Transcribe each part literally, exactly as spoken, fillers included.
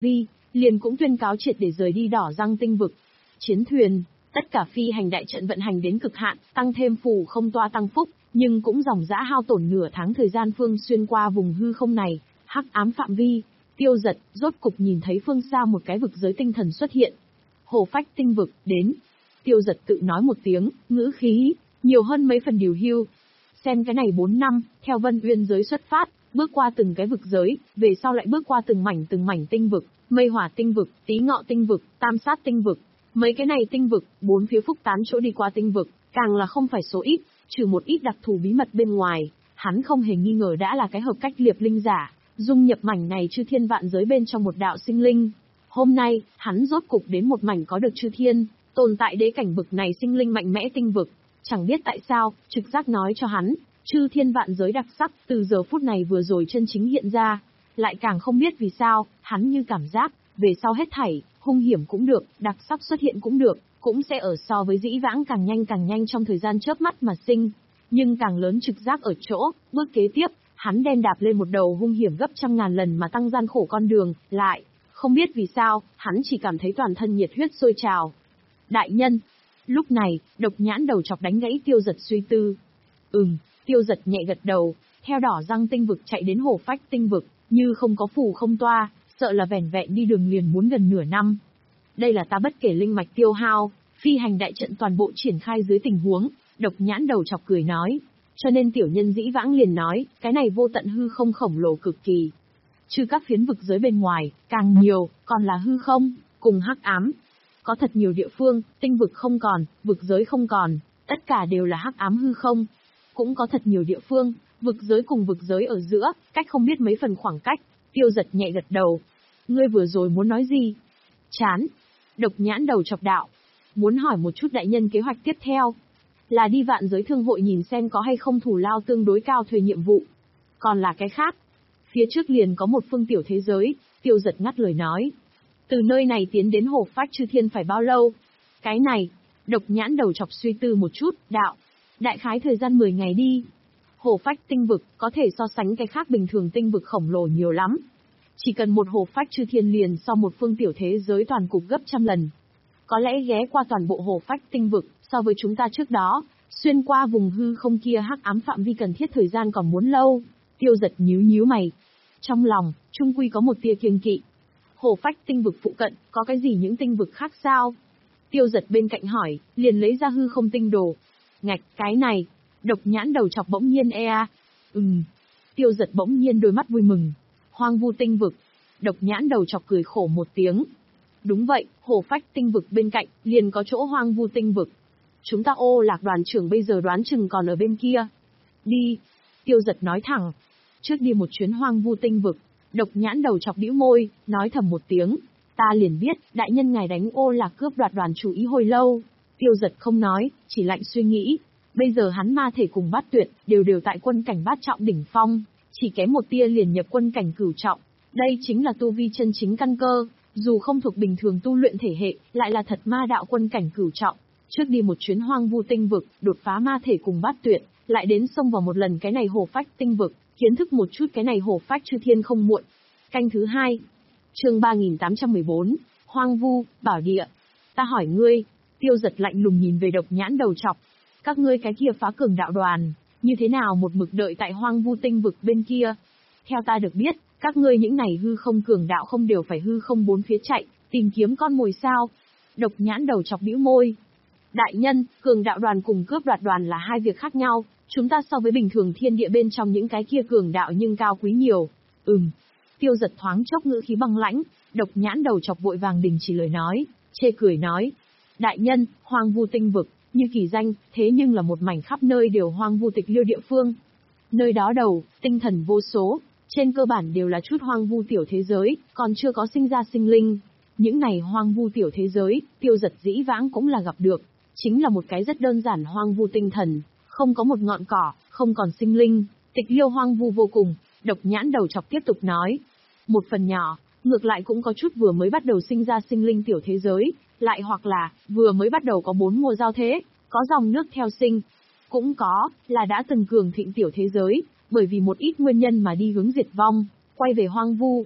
vi, liền cũng tuyên cáo triệt để rời đi Đỏ Răng tinh vực. Chiến thuyền, tất cả phi hành đại trận vận hành đến cực hạn, tăng thêm phù không toa tăng phúc, nhưng cũng dòng dã hao tổn nửa tháng thời gian phương xuyên qua vùng hư không này, hắc ám phạm vi. Tiêu Dật rốt cục nhìn thấy phương xa một cái vực giới tinh thần xuất hiện. Hồ Phách tinh vực, đến. Tiêu Dật tự nói một tiếng, ngữ khí nhiều hơn mấy phần điều hưu. Xem cái này bốn năm, theo Vân Uyên giới xuất phát, bước qua từng cái vực giới, về sau lại bước qua từng mảnh từng mảnh tinh vực, Mây Hỏa tinh vực, Tý Ngọ tinh vực, Tam Sát tinh vực. Mấy cái này tinh vực, bốn phía phúc tán chỗ đi qua tinh vực, càng là không phải số ít, trừ một ít đặc thù bí mật bên ngoài, hắn không hề nghi ngờ đã là cái hợp cách liệp linh giả, dung nhập mảnh này chư thiên vạn giới bên trong một đạo sinh linh. Hôm nay, hắn rốt cục đến một mảnh có được chư thiên, tồn tại đế cảnh vực này sinh linh mạnh mẽ tinh vực. Chẳng biết tại sao, trực giác nói cho hắn, chư thiên vạn giới đặc sắc từ giờ phút này vừa rồi chân chính hiện ra. Lại càng không biết vì sao, hắn như cảm giác, về sau hết thảy, hung hiểm cũng được, đặc sắc xuất hiện cũng được, cũng sẽ ở so với dĩ vãng càng nhanh càng nhanh trong thời gian chớp mắt mà sinh. Nhưng càng lớn trực giác ở chỗ, bước kế tiếp, hắn đem đạp lên một đầu hung hiểm gấp trăm ngàn lần mà tăng gian khổ con đường, lại, không biết vì sao, hắn chỉ cảm thấy toàn thân nhiệt huyết sôi trào. Đại nhân! Lúc này, Độc Nhãn đầu chọc đánh gãy Tiêu Dật suy tư. Ừm, Tiêu Dật nhẹ gật đầu, theo Đỏ Răng tinh vực chạy đến Hồ Phách tinh vực, như không có phù không toa, sợ là vẻn vẹn đi đường liền muốn gần nửa năm. Đây là ta bất kể linh mạch tiêu hao, phi hành đại trận toàn bộ triển khai dưới tình huống, Độc Nhãn đầu chọc cười nói. Cho nên tiểu nhân dĩ vãng liền nói, cái này vô tận hư không khổng lồ cực kỳ. Trừ các phiến vực giới bên ngoài, càng nhiều, còn là hư không, cùng hắc ám. Có thật nhiều địa phương, tinh vực không còn, vực giới không còn, tất cả đều là hắc ám hư không. Cũng có thật nhiều địa phương, vực giới cùng vực giới ở giữa, cách không biết mấy phần khoảng cách. Tiêu Dật nhẹ gật đầu. Ngươi vừa rồi muốn nói gì? Chán. Độc Nhãn đầu chọc đạo. Muốn hỏi một chút đại nhân kế hoạch tiếp theo. Là đi vạn giới thương hội nhìn xem có hay không thủ lao tương đối cao thuê nhiệm vụ. Còn là cái khác. Phía trước liền có một phương tiểu thế giới, Tiêu Dật ngắt lời nói. Từ nơi này tiến đến Hồ Phách chư thiên phải bao lâu? Cái này, Độc Nhãn đầu chọc suy tư một chút, đạo. Đại khái thời gian mười ngày đi. Hồ Phách tinh vực có thể so sánh cái khác bình thường tinh vực khổng lồ nhiều lắm. Chỉ cần một Hồ Phách chư thiên liền so một phương tiểu thế giới toàn cục gấp trăm lần. Có lẽ ghé qua toàn bộ Hồ Phách tinh vực, so với chúng ta trước đó, xuyên qua vùng hư không kia hắc ám phạm vi cần thiết thời gian còn muốn lâu. Tiêu Dật nhíu nhíu mày. Trong lòng, trung quy có một tia kiêng kỵ. Hồ Phách tinh vực phụ cận, có cái gì những tinh vực khác sao? Tiêu Dật bên cạnh hỏi, liền lấy ra hư không tinh đồ. Ngạch, cái này, Độc Nhãn đầu chọc bỗng nhiên e a. Ừm. Tiêu Dật bỗng nhiên đôi mắt vui mừng. Hoang vu tinh vực. Độc Nhãn đầu chọc cười khổ một tiếng. Đúng vậy, Hồ Phách tinh vực bên cạnh, liền có chỗ hoang vu tinh vực. Chúng ta ô lạc đoàn trưởng bây giờ đoán chừng còn ở bên kia. Đi. Tiêu Dật nói thẳng. Trước đi một chuyến hoang vu tinh vực. Độc Nhãn đầu chọc bĩu môi, nói thầm một tiếng. Ta liền biết, đại nhân ngài đánh ô lạc cướp đoạt đoàn chủ ý hồi lâu. Tiêu Dật không nói, chỉ lạnh suy nghĩ. Bây giờ hắn ma thể cùng bát tuyệt, đều đều tại quân cảnh bát trọng đỉnh phong. Chỉ kém một tia liền nhập quân cảnh cửu trọng. Đây chính là tu vi chân chính căn cơ. Dù không thuộc bình thường tu luyện thể hệ, lại là thật ma đạo quân cảnh cửu trọng. Trước đi một chuyến hoang vu tinh vực, đột phá ma thể cùng bát tuyệt, lại đến xông vào một lần cái này Hồ Phách tinh vực, kiến thức một chút cái này Hồ Phách chư thiên không muộn. Canh thứ hai. Chương ba nghìn tám trăm mười bốn, Hoang vu, bảo địa. Ta hỏi ngươi, Tiêu Dật lạnh lùng nhìn về Độc Nhãn đầu chọc. Các ngươi cái kia phá cường đạo đoàn, như thế nào một mực đợi tại hoang vu tinh vực bên kia? Theo ta được biết, các ngươi những này hư không cường đạo không đều phải hư không bốn phía chạy, tìm kiếm con mồi sao? Độc Nhãn đầu chọc bĩu môi. Đại nhân, cường đạo đoàn cùng cướp đoạt đoàn là hai việc khác nhau, chúng ta so với bình thường thiên địa bên trong những cái kia cường đạo nhưng cao quý nhiều. Ừm. Tiêu Dật thoáng chốc ngữ khí băng lãnh, Độc Nhãn đầu chọc vội vàng đình chỉ lời nói, chê cười nói. Đại nhân, hoang vu tinh vực, như kỳ danh, thế nhưng là một mảnh khắp nơi đều hoang vu tịch liêu địa phương. Nơi đó đầu, tinh thần vô số, trên cơ bản đều là chút hoang vu tiểu thế giới, còn chưa có sinh ra sinh linh. Những này hoang vu tiểu thế giới, Tiêu Dật dĩ vãng cũng là gặp được, chính là một cái rất đơn giản hoang vu tinh thần, không có một ngọn cỏ, không còn sinh linh, tịch liêu hoang vu vô cùng. Độc Nhãn đầu chọc tiếp tục nói. Một phần nhỏ, ngược lại cũng có chút vừa mới bắt đầu sinh ra sinh linh tiểu thế giới, lại hoặc là, vừa mới bắt đầu có bốn mùa giao thế, có dòng nước theo sinh. Cũng có, là đã từng cường thịnh tiểu thế giới, bởi vì một ít nguyên nhân mà đi hướng diệt vong, quay về hoang vu.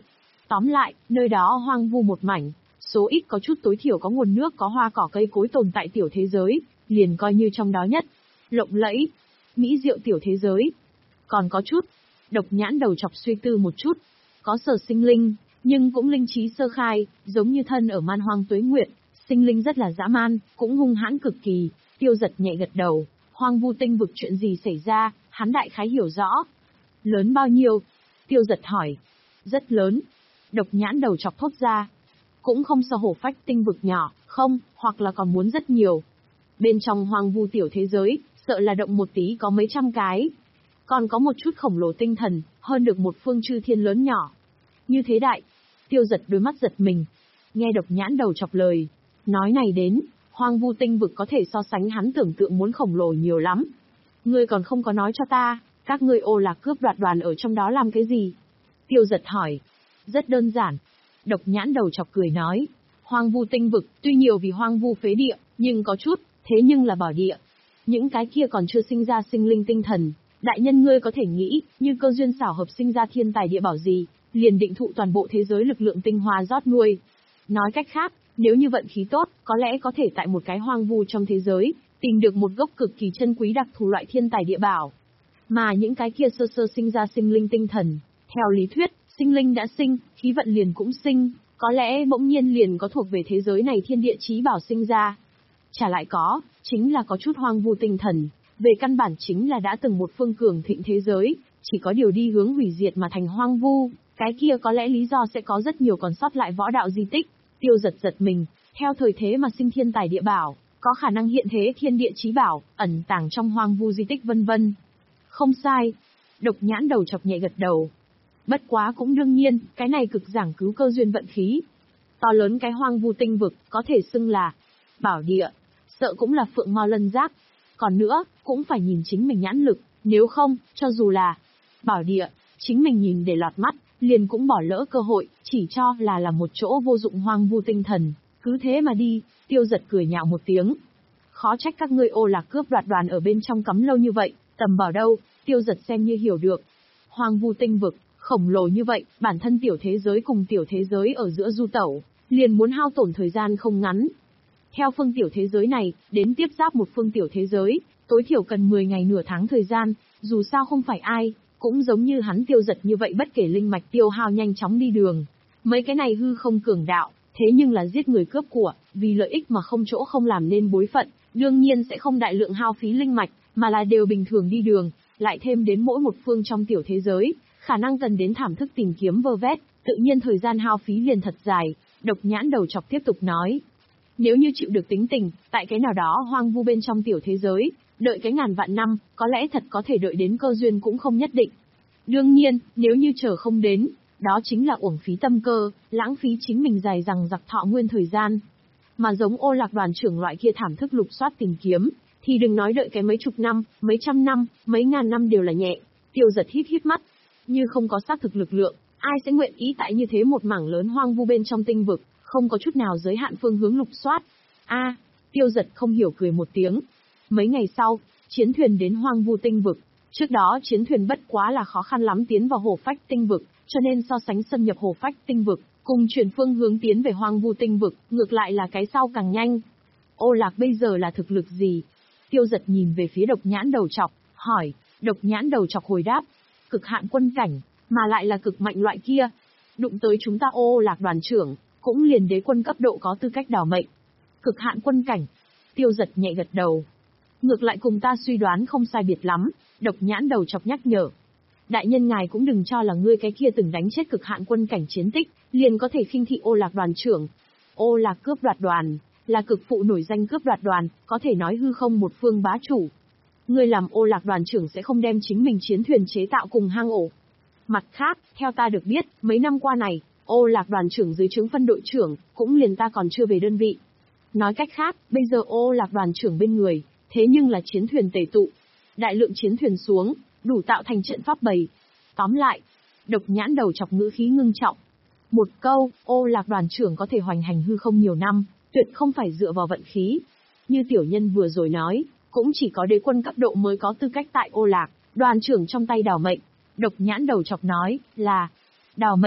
Tóm lại, nơi đó hoang vu một mảnh, số ít có chút tối thiểu có nguồn nước có hoa cỏ cây cối tồn tại tiểu thế giới, liền coi như trong đó nhất. Lộng lẫy, mỹ diệu tiểu thế giới. Còn có chút, Độc Nhãn đầu chọc suy tư một chút, có sở sinh linh, nhưng cũng linh trí sơ khai, giống như thân ở man hoang tuế nguyệt, sinh linh rất là dã man, cũng hung hãn cực kỳ. Tiêu Giật nhẹ gật đầu, hoang vu tinh vực chuyện gì xảy ra, hắn đại khái hiểu rõ. Lớn bao nhiêu? Tiêu Giật hỏi. Rất lớn. Độc Nhãn đầu chọc thốt ra. Cũng không so hổ phách tinh vực nhỏ, không, hoặc là còn muốn rất nhiều. Bên trong hoang vu tiểu thế giới, sợ là động một tí có mấy trăm cái. Còn có một chút khổng lồ tinh thần, hơn được một phương chư thiên lớn nhỏ. Như thế đại. Tiêu Giật đôi mắt giật mình. Nghe Độc Nhãn đầu chọc lời. Nói này đến, hoang vu tinh vực có thể so sánh hắn tưởng tượng muốn khổng lồ nhiều lắm. Ngươi còn không có nói cho ta, các ngươi Ô Lạc cướp đoạt đoàn ở trong đó làm cái gì? Tiêu Giật hỏi. Rất đơn giản. Độc Nhãn đầu chọc cười nói. Hoang vu tinh vực, tuy nhiều vì hoang vu phế địa, nhưng có chút, thế nhưng là bảo địa. Những cái kia còn chưa sinh ra sinh linh tinh thần. Đại nhân ngươi có thể nghĩ, như cơ duyên xảo hợp sinh ra thiên tài địa bảo gì, liền định thụ toàn bộ thế giới lực lượng tinh hoa rót nuôi. Nói cách khác, nếu như vận khí tốt, có lẽ có thể tại một cái hoang vu trong thế giới, tìm được một gốc cực kỳ chân quý đặc thù loại thiên tài địa bảo. Mà những cái kia sơ sơ sinh ra sinh linh tinh thần, theo lý thuyết, sinh linh đã sinh, khí vận liền cũng sinh, có lẽ bỗng nhiên liền có thuộc về thế giới này thiên địa chí bảo sinh ra. Trả lại có, chính là có chút hoang vu tinh thần, về căn bản chính là đã từng một phương cường thịnh thế giới, chỉ có điều đi hướng hủy diệt mà thành hoang vu, cái kia có lẽ lý do sẽ có rất nhiều còn sót lại võ đạo di tích. Tiêu Giật giật mình, theo thời thế mà sinh thiên tài địa bảo, có khả năng hiện thế thiên địa chí bảo, ẩn tàng trong hoang vu di tích vân vân. Không sai. Độc Nhãn đầu chọc nhẹ gật đầu. Bất quá cũng đương nhiên, cái này cực giảng cứu cơ duyên vận khí. To lớn cái hoang vu tinh vực, có thể xưng là bảo địa, sợ cũng là phượng mao lân giác. Còn nữa, cũng phải nhìn chính mình nhãn lực, nếu không, cho dù là bảo địa, chính mình nhìn để lọt mắt, liền cũng bỏ lỡ cơ hội, chỉ cho là là một chỗ vô dụng hoang vu tinh thần, cứ thế mà đi. Tiêu Giật cười nhạo một tiếng. Khó trách các ngươi Ô Lạc cướp đoạt đoàn ở bên trong cắm lâu như vậy, tầm bảo đâu, Tiêu Giật xem như hiểu được. Hoang vu tinh vực, khổng lồ như vậy, bản thân tiểu thế giới cùng tiểu thế giới ở giữa du tẩu, liền muốn hao tổn thời gian không ngắn. Theo phương tiểu thế giới này, đến tiếp giáp một phương tiểu thế giới, tối thiểu cần mười ngày nửa tháng thời gian, dù sao không phải ai, cũng giống như hắn Tiêu Giật như vậy bất kể linh mạch tiêu hao nhanh chóng đi đường. Mấy cái này hư không cường đạo, thế nhưng là giết người cướp của, vì lợi ích mà không chỗ không làm nên bối phận, đương nhiên sẽ không đại lượng hao phí linh mạch, mà là đều bình thường đi đường, lại thêm đến mỗi một phương trong tiểu thế giới, khả năng cần đến thảm thức tìm kiếm vơ vét, tự nhiên thời gian hao phí liền thật dài. Độc Nhãn đầu chọc tiếp tục nói. Nếu như chịu được tính tình, tại cái nào đó hoang vu bên trong tiểu thế giới, đợi cái ngàn vạn năm, có lẽ thật có thể đợi đến cơ duyên cũng không nhất định. Đương nhiên, nếu như chờ không đến, đó chính là uổng phí tâm cơ, lãng phí chính mình dài dằng dặc thọ nguyên thời gian. Mà giống Ô Lạc đoàn trưởng loại kia thảm thức lục soát tìm kiếm, thì đừng nói đợi cái mấy chục năm, mấy trăm năm, mấy ngàn năm đều là nhẹ. Tiêu Giật hít hít mắt, như không có xác thực lực lượng, ai sẽ nguyện ý tại như thế một mảng lớn hoang vu bên trong tinh vực, không có chút nào giới hạn phương hướng lục soát. A, Tiêu Giật không hiểu cười một tiếng. Mấy ngày sau, chiến thuyền đến hoang vu tinh vực. Trước đó chiến thuyền bất quá là khó khăn lắm tiến vào hồ phách tinh vực, cho nên so sánh xâm nhập hồ phách tinh vực, cùng chuyển phương hướng tiến về hoang vu tinh vực, ngược lại là cái sau càng nhanh. Ô Lạc bây giờ là thực lực gì? Tiêu Giật nhìn về phía Độc Nhãn đầu chọc, hỏi. Độc Nhãn đầu chọc hồi đáp. Cực hạn quân cảnh, mà lại là cực mạnh loại kia. Đụng tới chúng ta Ô Lạc đoàn trưởng, cũng liền đế quân cấp độ có tư cách đảo mệnh. Cực hạn quân cảnh. Tiêu Giật nhẹ gật đầu. Ngược lại cùng ta suy đoán không sai biệt lắm. Độc Nhãn đầu chọc nhắc nhở. Đại nhân ngài cũng đừng cho là ngươi cái kia từng đánh chết cực hạn quân cảnh chiến tích, liền có thể khinh thị Ô Lạc đoàn trưởng. Ô Lạc cướp đoạt đoàn, là cực phụ nổi danh cướp đoạt đoàn, có thể nói hư không một phương bá chủ. Ngươi làm Ô Lạc đoàn trưởng sẽ không đem chính mình chiến thuyền chế tạo cùng hang ổ. Mặt khác, theo ta được biết, mấy năm qua này, Ô Lạc đoàn trưởng dưới trướng phân đội trưởng, cũng liền ta còn chưa về đơn vị. Nói cách khác, bây giờ Ô Lạc đoàn trưởng bên người, thế nhưng là chiến thuyền tề tụ. Đại lượng chiến thuyền xuống, đủ tạo thành trận pháp bầy. Tóm lại, Độc Nhãn đầu chọc ngữ khí ngưng trọng. Một câu, Ô Lạc đoàn trưởng có thể hoành hành hư không nhiều năm, tuyệt không phải dựa vào vận khí. Như tiểu nhân vừa rồi nói, cũng chỉ có đế quân cấp độ mới có tư cách tại Ô Lạc đoàn trưởng trong tay đào mệnh. Độc Nhãn đầu chọc nói, là đào mệnh,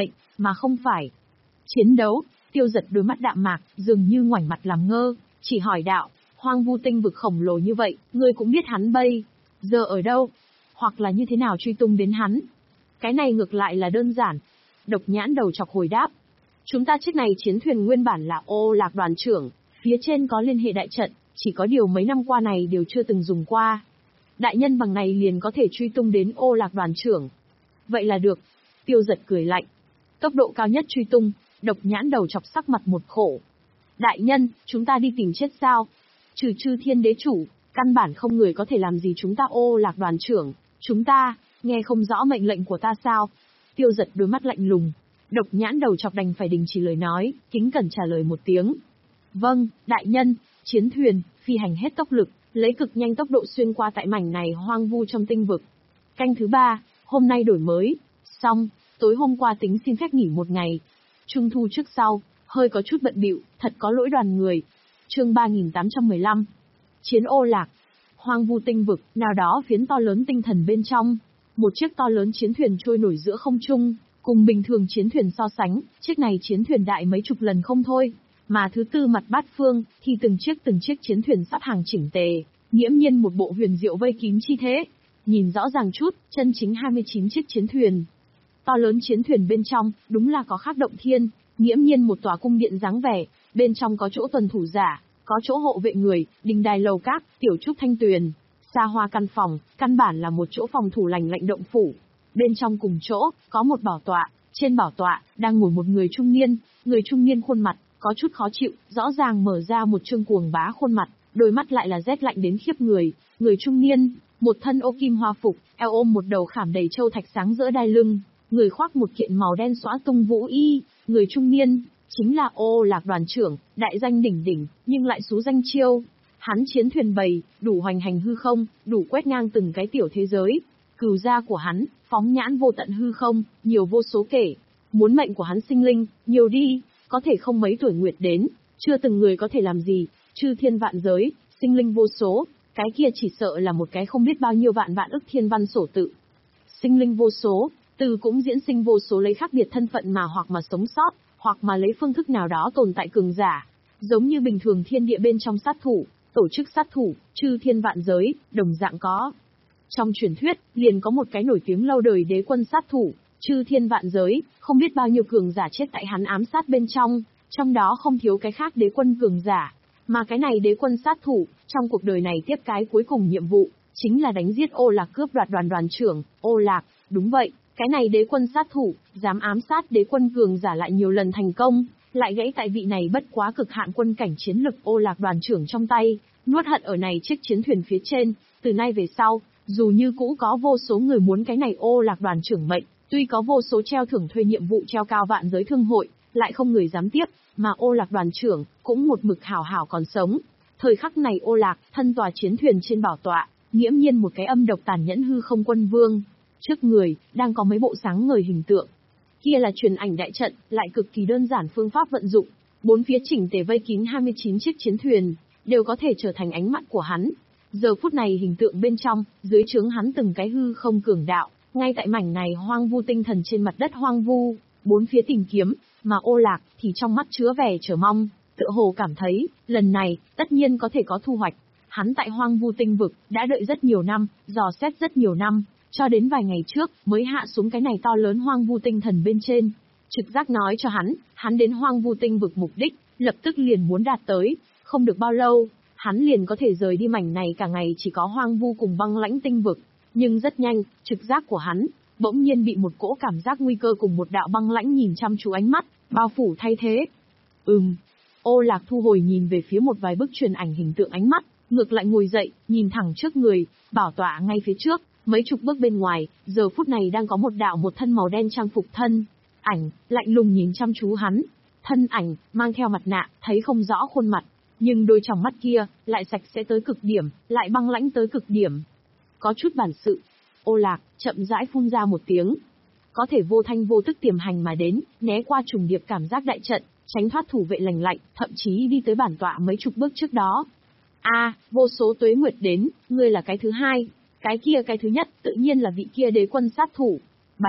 mà không phải chiến đấu. Tiêu Giật đôi mắt đạm mạc, dường như ngoảnh mặt làm ngơ, chỉ hỏi đạo, hoang vu tinh vực khổng lồ như vậy, ngươi cũng biết hắn bây giờ ở đâu? Hoặc là như thế nào truy tung đến hắn? Cái này ngược lại là đơn giản. Độc Nhãn đầu chọc hồi đáp. Chúng ta chiếc này chiến thuyền nguyên bản là Ô Lạc đoàn trưởng, phía trên có liên hệ đại trận, chỉ có điều mấy năm qua này đều chưa từng dùng qua. Đại nhân bằng này liền có thể truy tung đến Ô Lạc đoàn trưởng. Vậy là được. Tiêu Giật cười lạnh. Tốc độ cao nhất truy tung. Độc Nhãn đầu chọc sắc mặt một khổ. Đại nhân, chúng ta đi tìm chết sao? Trừ Chư Thiên đế chủ, căn bản không người có thể làm gì chúng ta. Ô Lạc đoàn trưởng, chúng ta, nghe không rõ mệnh lệnh của ta sao? Tiêu Giật đôi mắt lạnh lùng. Độc Nhãn đầu chọc đành phải đình chỉ lời nói, kính cẩn trả lời một tiếng. Vâng, đại nhân. Chiến thuyền, phi hành hết tốc lực, lấy cực nhanh tốc độ xuyên qua tại mảnh này hoang vu trong tinh vực. Canh thứ ba, hôm nay đổi mới. Xong, tối hôm qua tính xin phép nghỉ một ngày. Trung thu trước sau, hơi có chút bận bịu, thật có lỗi đoàn người. Chương ba nghìn tám trăm mười lăm. Chiến Ô Lạc. Hoang vu tinh vực, nào đó phiến to lớn tinh thần bên trong. Một chiếc to lớn chiến thuyền trôi nổi giữa không trung, cùng bình thường chiến thuyền so sánh, chiếc này chiến thuyền đại mấy chục lần không thôi. Mà thứ tư mặt bát phương, thì từng chiếc từng chiếc chiến thuyền sắp hàng chỉnh tề, nghiễm nhiên một bộ huyền diệu vây kín chi thế. Nhìn rõ ràng chút, chân chính hai mươi chín chiếc chiến thuyền. To lớn chiến thuyền bên trong, đúng là có khác động thiên, nghiễm nhiên một tòa cung điện dáng vẻ, bên trong có chỗ tuần thủ giả, có chỗ hộ vệ người, đình đài lầu các, tiểu trúc thanh tuyền, xa hoa căn phòng, căn bản là một chỗ phòng thủ lành lạnh động phủ. Bên trong cùng chỗ, có một bảo tọa, trên bảo tọa, đang ngồi một người trung niên, người trung niên khuôn mặt, có chút khó chịu, rõ ràng mở ra một trương cuồng bá khuôn mặt, đôi mắt lại là rét lạnh đến khiếp người. Người trung niên, một thân ô kim hoa phục, eo ôm một đầu khảm đầy châu thạch sáng giữa đai lưng, người khoác một kiện màu đen xõa tung vũ y. Người trung niên, chính là Ô Lạc đoàn trưởng, đại danh đỉnh đỉnh, nhưng lại xú danh chiêu. Hắn chiến thuyền bầy, đủ hoành hành hư không, đủ quét ngang từng cái tiểu thế giới. Cừu gia của hắn, phóng nhãn vô tận hư không, nhiều vô số kể. Muốn mệnh của hắn sinh linh, nhiều đi, có thể không mấy tuổi nguyệt đến, chưa từng người có thể làm gì. Chư thiên vạn giới, sinh linh vô số, cái kia chỉ sợ là một cái không biết bao nhiêu vạn vạn ức thiên văn sổ tự. Sinh linh vô số, từ cũng diễn sinh vô số lấy khác biệt thân phận mà hoặc mà sống sót, hoặc mà lấy phương thức nào đó tồn tại cường giả. Giống như bình thường thiên địa bên trong sát thủ, tổ chức sát thủ, chư thiên vạn giới, đồng dạng có. Trong truyền thuyết, liền có một cái nổi tiếng lâu đời đế quân sát thủ, chư thiên vạn giới, không biết bao nhiêu cường giả chết tại hắn ám sát bên trong, trong đó không thiếu cái khác đế quân cường giả. Mà cái này đế quân sát thủ, trong cuộc đời này tiếp cái cuối cùng nhiệm vụ, chính là đánh giết Ô Lạc cướp đoạt đoàn đoàn trưởng, Ô Lạc, đúng vậy. Cái này đế quân sát thủ, dám ám sát đế quân cường giả lại nhiều lần thành công, lại gãy tại vị này bất quá cực hạn quân cảnh chiến lực Ô Lạc đoàn trưởng trong tay, nuốt hận ở này chiếc chiến thuyền phía trên. Từ nay về sau, dù như cũ có vô số người muốn cái này Ô Lạc đoàn trưởng mệnh, tuy có vô số treo thưởng thuê nhiệm vụ treo cao vạn giới thương hội, lại không người dám tiếp, mà Ô Lạc đoàn trưởng cũng một mực hảo hảo còn sống. Thời khắc này Ô Lạc, thân tòa chiến thuyền trên bảo tọa, nghiễm nhiên một cái âm độc tàn nhẫn hư không quân vương. Trước người, đang có mấy bộ sáng ngời hình tượng. Kia là truyền ảnh đại trận, lại cực kỳ đơn giản phương pháp vận dụng. Bốn phía chỉnh tề vây kín hai mươi chín chiếc chiến thuyền, đều có thể trở thành ánh mắt của hắn. Giờ phút này hình tượng bên trong, dưới trướng hắn từng cái hư không cường đạo, ngay tại mảnh này hoang vu tinh thần trên mặt đất hoang vu, bốn phía tìm kiếm, mà Ô Lạc thì trong mắt chứa vẻ chờ mong, tựa hồ cảm thấy, lần này, tất nhiên có thể có thu hoạch. Hắn tại hoang vu tinh vực, đã đợi rất nhiều năm, dò xét rất nhiều năm, cho đến vài ngày trước, mới hạ xuống cái này to lớn hoang vu tinh thần bên trên. Trực giác nói cho hắn, hắn đến hoang vu tinh vực mục đích, lập tức liền muốn đạt tới, không được bao lâu, hắn liền có thể rời đi mảnh này cả ngày chỉ có hoang vu cùng băng lãnh tinh vực. Nhưng rất nhanh, trực giác của hắn, bỗng nhiên bị một cỗ cảm giác nguy cơ cùng một đạo băng lãnh nhìn chăm chú ánh mắt, bao phủ thay thế. Ừm. Ô Lạc thu hồi nhìn về phía một vài bức truyền ảnh hình tượng ánh mắt, ngược lại ngồi dậy, nhìn thẳng trước người, bảo tọa ngay phía trước. Mấy chục bước bên ngoài, giờ phút này đang có một đạo một thân màu đen trang phục thân ảnh, lạnh lùng nhìn chăm chú hắn. Thân ảnh, mang theo mặt nạ, thấy không rõ khuôn mặt, nhưng đôi tròng mắt kia, lại sạch sẽ tới cực điểm, lại băng lãnh tới cực điểm. Có chút bản sự. Ô Lạc, chậm rãi phun ra một tiếng. Có thể vô thanh vô tức tiềm hành mà đến, né qua trùng điệp cảm giác đại trận, tránh thoát thủ vệ lành lạnh, thậm chí đi tới bản tọa mấy chục bước trước đó. A, à, vô số tuế nguyệt đến, ngươi là cái thứ hai. Cái kia cái thứ nhất, tự nhiên là vị kia đế quân sát thủ. Bành,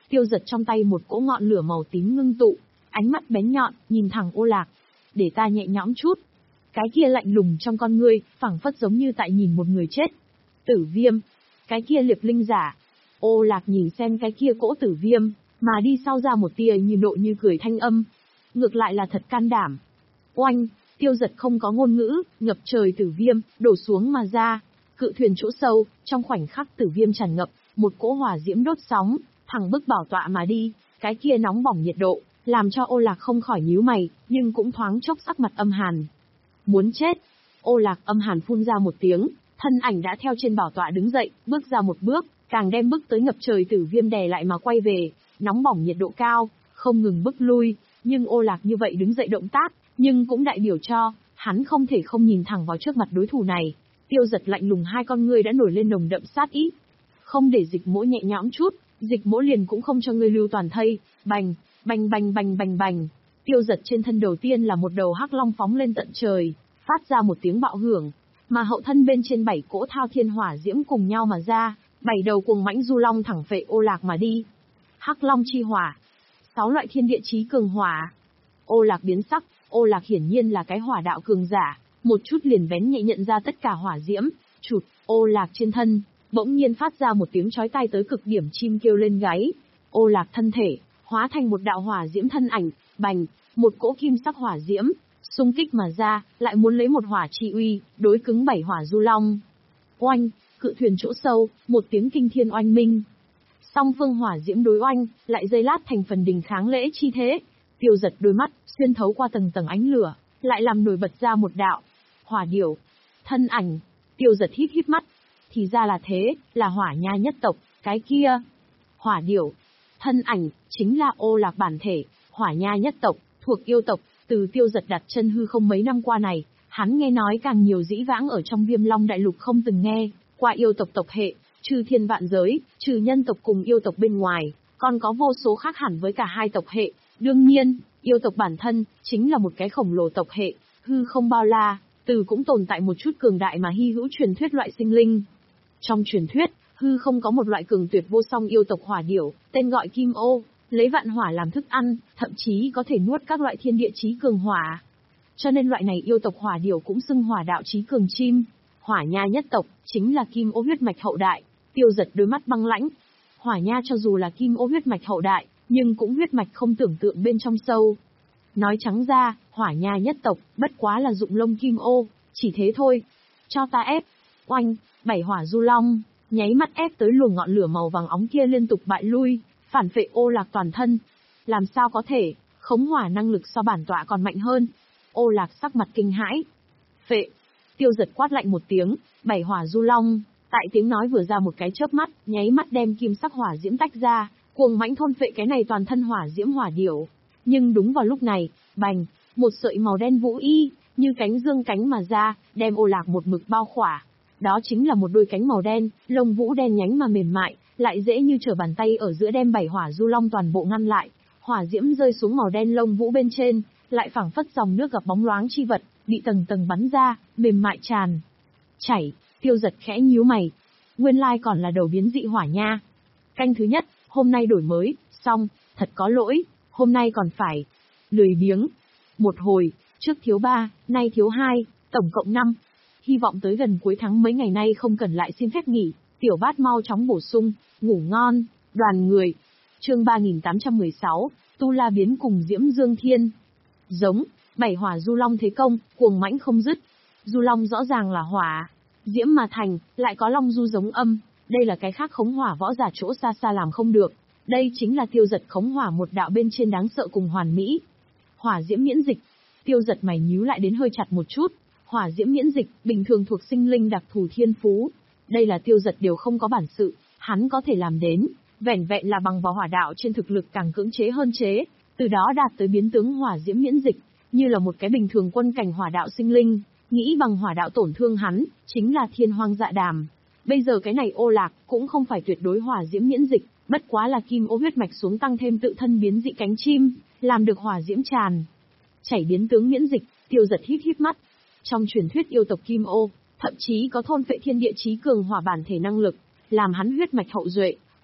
Tiêu Giật trong tay một cỗ ngọn lửa màu tím ngưng tụ, ánh mắt bén nhọn, nhìn thẳng Ô Lạc. Để ta nhẹ nhõm chút. Cái kia lạnh lùng trong con ngươi, phảng phất giống như tại nhìn một người chết. Tử viêm. Cái kia liệp linh giả. Ô Lạc nhìn xem cái kia cỗ tử viêm, mà đi sau ra một tia như nộ như cười thanh âm. Ngược lại là thật can đảm. Oanh, Tiêu Giật không có ngôn ngữ, ngập trời tử viêm, đổ xuống mà ra. Cự thuyền chỗ sâu, trong khoảnh khắc tử viêm tràn ngập, một cỗ hỏa diễm đốt sóng, thẳng bức bảo tọa mà đi, cái kia nóng bỏng nhiệt độ, làm cho Ô Lạc không khỏi nhíu mày, nhưng cũng thoáng chốc sắc mặt âm hàn. Muốn chết. Ô Lạc âm hàn phun ra một tiếng, thân ảnh đã theo trên bảo tọa đứng dậy, bước ra một bước, càng đem bước tới ngập trời tử viêm đè lại mà quay về, nóng bỏng nhiệt độ cao, không ngừng bước lui, nhưng Ô Lạc như vậy đứng dậy động tác, nhưng cũng đại biểu cho, hắn không thể không nhìn thẳng vào trước mặt đối thủ này. Tiêu Giật lạnh lùng hai con ngươi đã nổi lên nồng đậm sát ý. Không để Dịch Mỗ nhẹ nhõm chút, Dịch Mỗ liền cũng không cho ngươi lưu toàn thây. Bành, bành bành bành bành bành. Tiêu Giật trên thân đầu tiên là một đầu hắc long phóng lên tận trời, phát ra một tiếng bạo hưởng, mà hậu thân bên trên bảy cỗ thao thiên hỏa diễm cùng nhau mà ra, bảy đầu cuồng mãnh du long thẳng phệ Ô Lạc mà đi. Hắc long chi hỏa, sáu loại thiên địa chí cường hỏa. Ô Lạc biến sắc, Ô Lạc hiển nhiên là cái hỏa đạo cường giả, một chút liền bén nhạy nhận ra tất cả hỏa diễm, chụt, Ô Lạc trên thân, bỗng nhiên phát ra một tiếng chói tai tới cực điểm chim kêu lên gáy. Ô Lạc thân thể, hóa thành một đạo hỏa diễm thân ảnh, bành, một cỗ kim sắc hỏa diễm, xung kích mà ra, lại muốn lấy một hỏa chi uy, đối cứng bảy hỏa du long. Oanh, cự thuyền chỗ sâu, một tiếng kinh thiên oanh minh. Song phương hỏa diễm đối oanh, lại dây lát thành phần đình kháng lễ chi thế. Tiêu Giật đôi mắt, xuyên thấu qua tầng tầng ánh lửa, lại làm nổi bật ra một đạo hỏa điểu. Thân ảnh, Tiêu Giật híp híp mắt. Thì ra là thế, là hỏa nha nhất tộc, cái kia. Hỏa điểu. Thân ảnh, chính là Ô Lạc bản thể, hỏa nha nhất tộc, thuộc yêu tộc. Từ Tiêu Giật đặt chân hư không mấy năm qua này, hắn nghe nói càng nhiều dĩ vãng ở trong Viêm Long Đại Lục không từng nghe, qua yêu tộc tộc hệ, trừ thiên vạn giới, trừ nhân tộc cùng yêu tộc bên ngoài, còn có vô số khác hẳn với cả hai tộc hệ. Đương nhiên, yêu tộc bản thân, chính là một cái khổng lồ tộc hệ, hư không bao la, từ cũng tồn tại một chút cường đại mà hy hữu truyền thuyết loại sinh linh. Trong truyền thuyết, hư không có một loại cường tuyệt vô song yêu tộc hỏa điểu, tên gọi Kim Ô, lấy vạn hỏa làm thức ăn, thậm chí có thể nuốt các loại thiên địa chí cường hỏa. Cho nên loại này yêu tộc hỏa điểu cũng xưng hỏa đạo chí cường chim. Hỏa nha nhất tộc, chính là Kim Ô huyết mạch hậu đại. Tiêu Giật đôi mắt băng lãnh. Hỏa nha cho dù là Kim Ô huyết mạch hậu đại, nhưng cũng huyết mạch không tưởng tượng bên trong sâu. Nói trắng ra, hỏa nha nhất tộc, bất quá là dụng lông Kim Ô, chỉ thế thôi. Cho ta ép. Oanh, bảy hỏa du long, nháy mắt ép tới luồng ngọn lửa màu vàng óng kia liên tục bại lui, phản phệ Ô Lạc toàn thân. Làm sao có thể, khống hỏa năng lực so bản tọa còn mạnh hơn. Ô Lạc sắc mặt kinh hãi. Phệ. Tiêu Giật quát lạnh một tiếng, bảy hỏa du long, tại tiếng nói vừa ra một cái chớp mắt, nháy mắt đem kim sắc hỏa diễm tách ra, cuồng mãnh thôn phệ cái này toàn thân hỏa diễm hỏa điểu. Nhưng đúng vào lúc này, bành, một sợi màu đen vũ y, như cánh dương cánh mà ra, đem Ô Lạc một mực bao khỏa. Đó chính là một đôi cánh màu đen, lông vũ đen nhánh mà mềm mại, lại dễ như trở bàn tay ở giữa đem bảy hỏa du long toàn bộ ngăn lại. Hỏa diễm rơi xuống màu đen lông vũ bên trên, lại phảng phất dòng nước gặp bóng loáng chi vật, bị tầng tầng bắn ra, mềm mại tràn chảy. Tiêu Giật khẽ nhíu mày, nguyên lai còn là đầu biến dị hỏa nha. Canh thứ nhất, hôm nay đổi mới, xong, thật có lỗi, hôm nay còn phải lười biếng. Một hồi, trước thiếu ba, nay thiếu hai, tổng cộng năm. Hy vọng tới gần cuối tháng mấy ngày nay không cần lại xin phép nghỉ, tiểu bát mau chóng bổ sung, ngủ ngon, đoàn người. Chương ba nghìn tám trăm mười sáu, Tu La biến cùng Diễm Dương Thiên. Giống, bảy hỏa du long thế công, cuồng mãnh không dứt. Du long rõ ràng là hỏa, diễm mà thành, lại có long du giống âm, đây là cái khác khống hỏa võ giả chỗ xa xa làm không được. Đây chính là Tiêu Giật khống hỏa một đạo bên trên đáng sợ cùng hoàn mỹ. Hỏa diễm miễn dịch. Tiêu Giật mày nhíu lại đến hơi chặt một chút. Hỏa diễm miễn dịch, bình thường thuộc sinh linh đặc thù thiên phú. Đây là Tiêu Giật đều không có bản sự, hắn có thể làm đến, vẻn vẹn là bằng vào hỏa đạo trên thực lực càng cưỡng chế hơn chế, từ đó đạt tới biến tướng hỏa diễm miễn dịch, như là một cái bình thường quân cảnh hỏa đạo sinh linh, nghĩ bằng hỏa đạo tổn thương hắn, chính là thiên hoang dạ đàm. Bây giờ cái này Ô Lạc, cũng không phải tuyệt đối hỏa diễm miễn dịch, bất quá là Kim Ô huyết mạch xuống tăng thêm tự thân biến dị cánh chim, làm được hỏa diễm tràn chảy biến tướng miễn dịch. Tiêu Giật híp híp mắt. Trong truyền thuyết yêu tộc Kim Ô, thậm chí có thôn phệ thiên địa chí cường hỏa bản thể năng lực, làm hắn huyết mạch hậu duệ,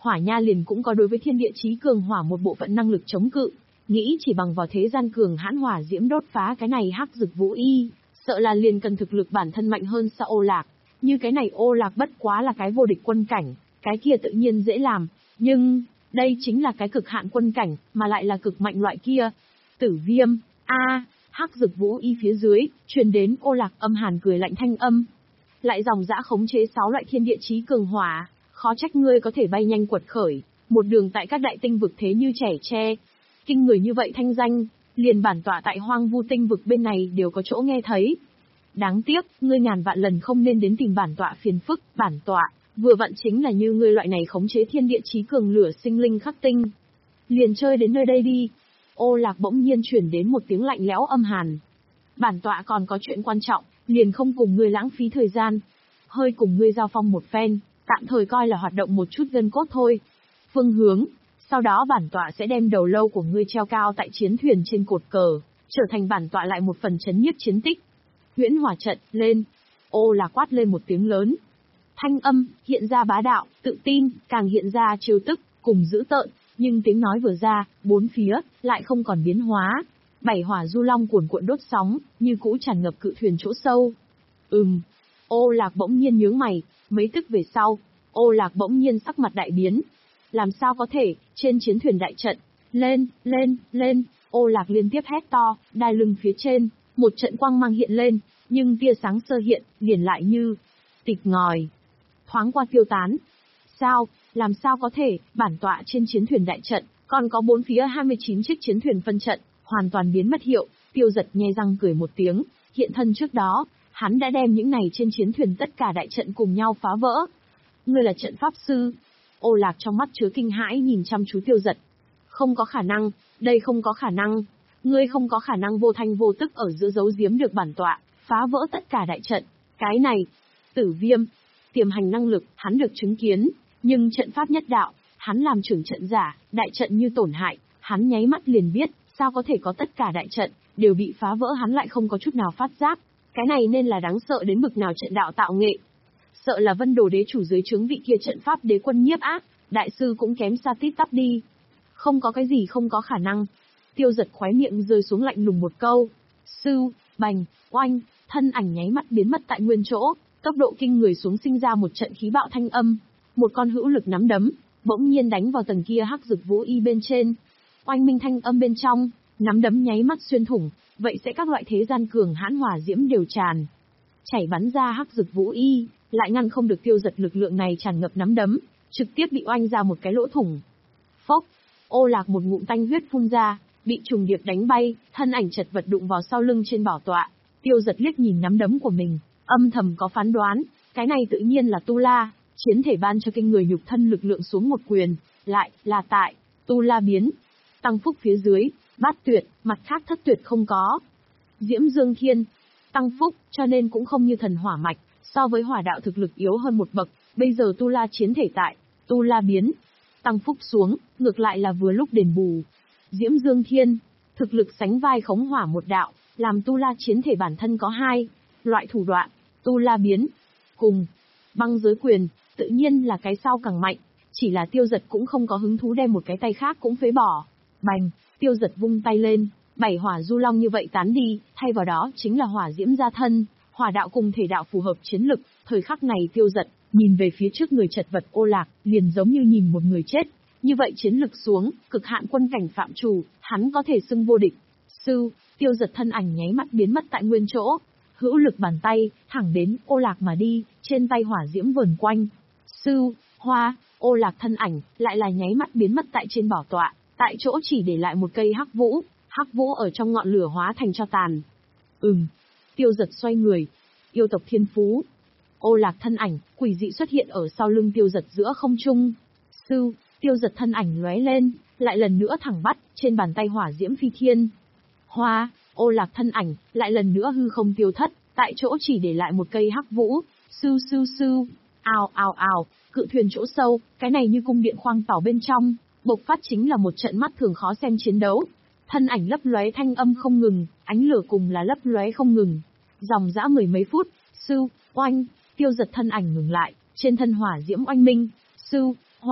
Hỏa nha liền cũng có đối với thiên địa chí cường hỏa một bộ phận năng lực chống cự, nghĩ chỉ bằng vào thế gian cường hãn hỏa diễm đốt phá cái này Hắc Dực Vũ Y, sợ là liền cần thực lực bản thân mạnh hơn xa Ô Lạc. Như cái này Ô Lạc bất quá là cái vô địch quân cảnh, cái kia tự nhiên dễ làm, nhưng đây chính là cái cực hạn quân cảnh, mà lại là cực mạnh loại kia. Tử Viêm, a, Hắc Dực Vũ Y phía dưới, truyền đến Ô Lạc âm hàn cười lạnh thanh âm. Lại dòng dã khống chế sáu loại thiên địa chí cường hỏa, khó trách ngươi có thể bay nhanh quật khởi, một đường tại các đại tinh vực thế như trẻ tre. Kinh người như vậy thanh danh, liền bản tọa tại Hoang Vu tinh vực bên này đều có chỗ nghe thấy. Đáng tiếc, ngươi ngàn vạn lần không nên đến tìm bản tọa phiền phức, bản tọa vừa vặn chính là như ngươi loại này khống chế thiên địa chí cường lửa sinh linh khắc tinh. Liền chơi đến nơi đây đi. Ô Lạc bỗng nhiên chuyển đến một tiếng lạnh lẽo âm hàn. Bản tọa còn có chuyện quan trọng, liền không cùng ngươi lãng phí thời gian. Hơi cùng ngươi giao phong một phen, tạm thời coi là hoạt động một chút gân cốt thôi. Phương hướng, sau đó bản tọa sẽ đem đầu lâu của ngươi treo cao tại chiến thuyền trên cột cờ, trở thành bản tọa lại một phần chấn nhiếp chiến tích. Huyễn hỏa trận, lên. Ô Lạc quát lên một tiếng lớn. Thanh âm, hiện ra bá đạo, tự tin, càng hiện ra trêu tức, cùng dữ tợn, nhưng tiếng nói vừa ra, bốn phía, lại không còn biến hóa. Bảy hỏa du long cuồn cuộn đốt sóng, như cũ tràn ngập cự thuyền chỗ sâu. Ừm. Ô Lạc bỗng nhiên nhướng mày, mấy tức về sau, Ô Lạc bỗng nhiên sắc mặt đại biến. Làm sao có thể, trên chiến thuyền đại trận, lên, lên, lên, Ô Lạc liên tiếp hét to, đai lưng phía trên, một trận quang mang hiện lên, nhưng tia sáng sơ hiện, liền lại như tịch ngòi, thoáng qua tiêu tán. Sao, làm sao có thể, bản tọa trên chiến thuyền đại trận, còn có bốn phía hai mươi chín chiếc chiến thuyền phân trận, hoàn toàn biến mất hiệu. Tiêu Giật nhe răng cười một tiếng, hiện thân trước đó, hắn đã đem những này trên chiến thuyền tất cả đại trận cùng nhau phá vỡ. Ngươi là trận pháp sư? Ô Lạc trong mắt chứa kinh hãi nhìn chăm chú Tiêu Giật. Không có khả năng, đây không có khả năng. Ngươi không có khả năng vô thanh vô tức ở giữa giấu giếm được bản tọa, phá vỡ tất cả đại trận. Cái này, Tử Viêm, tiềm hành năng lực, hắn được chứng kiến, nhưng trận pháp nhất đạo, hắn làm trưởng trận giả, đại trận như tổn hại, hắn nháy mắt liền biết, sao có thể có tất cả đại trận đều bị phá vỡ, hắn lại không có chút nào phát giác. Cái này nên là đáng sợ đến bực nào trận đạo tạo nghệ. Sợ là Vân Đồ đế chủ dưới trướng vị kia trận pháp đế quân nhiếp ác, đại sư cũng kém xa tít tắp đi. Không có cái gì không có khả năng. Tiêu Giật khóe miệng rơi xuống lạnh lùng một câu. Sư, bành, oanh, thân ảnh nháy mắt biến mất tại nguyên chỗ, tốc độ kinh người xuống sinh ra một trận khí bạo thanh âm. Một con hữu lực nắm đấm, bỗng nhiên đánh vào tầng kia Hắc Dực Vũ Y bên trên. Oanh minh thanh âm bên trong, nắm đấm nháy mắt xuyên thủng, vậy sẽ các loại thế gian cường hãn hỏa diễm đều tràn chảy bắn ra Hắc Dực Vũ Y, lại ngăn không được Tiêu Giật lực lượng này tràn ngập nắm đấm, trực tiếp bị oanh ra một cái lỗ thủng. Phốc, Ô Lạc một ngụm tanh huyết phun ra, bị trùng điệp đánh bay, thân ảnh chật vật đụng vào sau lưng trên bảo tọa. Tiêu Giật liếc nhìn nắm đấm của mình, âm thầm có phán đoán, cái này tự nhiên là Tu La, chiến thể ban cho kinh người nhục thân lực lượng xuống một quyền, lại là tại Tu La biến, tăng phúc phía dưới, bát tuyệt, mặt khác thất tuyệt không có. Diễm Dương Thiên, tăng phúc, cho nên cũng không như thần hỏa mạch, so với hỏa đạo thực lực yếu hơn một bậc, bây giờ Tu La chiến thể tại Tu La biến, tăng phúc xuống, ngược lại là vừa lúc đền bù. Diễm Dương Thiên, thực lực sánh vai khống hỏa một đạo, làm Tu La chiến thể bản thân có hai loại thủ đoạn, Tu La biến, cùng băng giới quyền, tự nhiên là cái sau càng mạnh, chỉ là Tiêu Giật cũng không có hứng thú đem một cái tay khác cũng phế bỏ. Bành, Tiêu Giật vung tay lên, bảy hỏa du long như vậy tán đi, thay vào đó chính là hỏa diễm gia thân, hỏa đạo cùng thể đạo phù hợp chiến lực. Thời khắc này Tiêu Giật nhìn về phía trước người chật vật Ô Lạc, liền giống như nhìn một người chết. Như vậy chiến lực xuống, cực hạn quân cảnh phạm chủ, hắn có thể xưng vô địch. Sư, Tiêu Giật thân ảnh nháy mắt biến mất tại nguyên chỗ, hữu lực bàn tay thẳng đến Ô Lạc mà đi, trên tay hỏa diễm vờn quanh. Sư, hoa, Ô Lạc thân ảnh lại là nháy mắt biến mất tại trên bảo tọa, tại chỗ chỉ để lại một cây hắc vũ, hắc vũ ở trong ngọn lửa hóa thành tro tàn. Ừm. Tiêu Giật xoay người, yêu tộc thiên phú. Ô Lạc thân ảnh quỷ dị xuất hiện ở sau lưng Tiêu Giật giữa không trung. Sư, Tiêu Giật thân ảnh lóe lên, lại lần nữa thẳng bắt, trên bàn tay hỏa diễm phi thiên. Hoa, Ô Lạc thân ảnh lại lần nữa hư không tiêu thất, tại chỗ chỉ để lại một cây hắc vũ. Sư sư sư, ào ào ào, cự thuyền chỗ sâu, cái này như cung điện khoang tảo bên trong, bộc phát chính là một trận mắt thường khó xem chiến đấu. Thân ảnh lấp lóe thanh âm không ngừng, ánh lửa cùng là lấp lóe không ngừng. Dòng dã mười mấy phút, sư, oanh, Tiêu Giật thân ảnh ngừng lại, trên thân hỏa diễm oanh minh. Sư, hoa,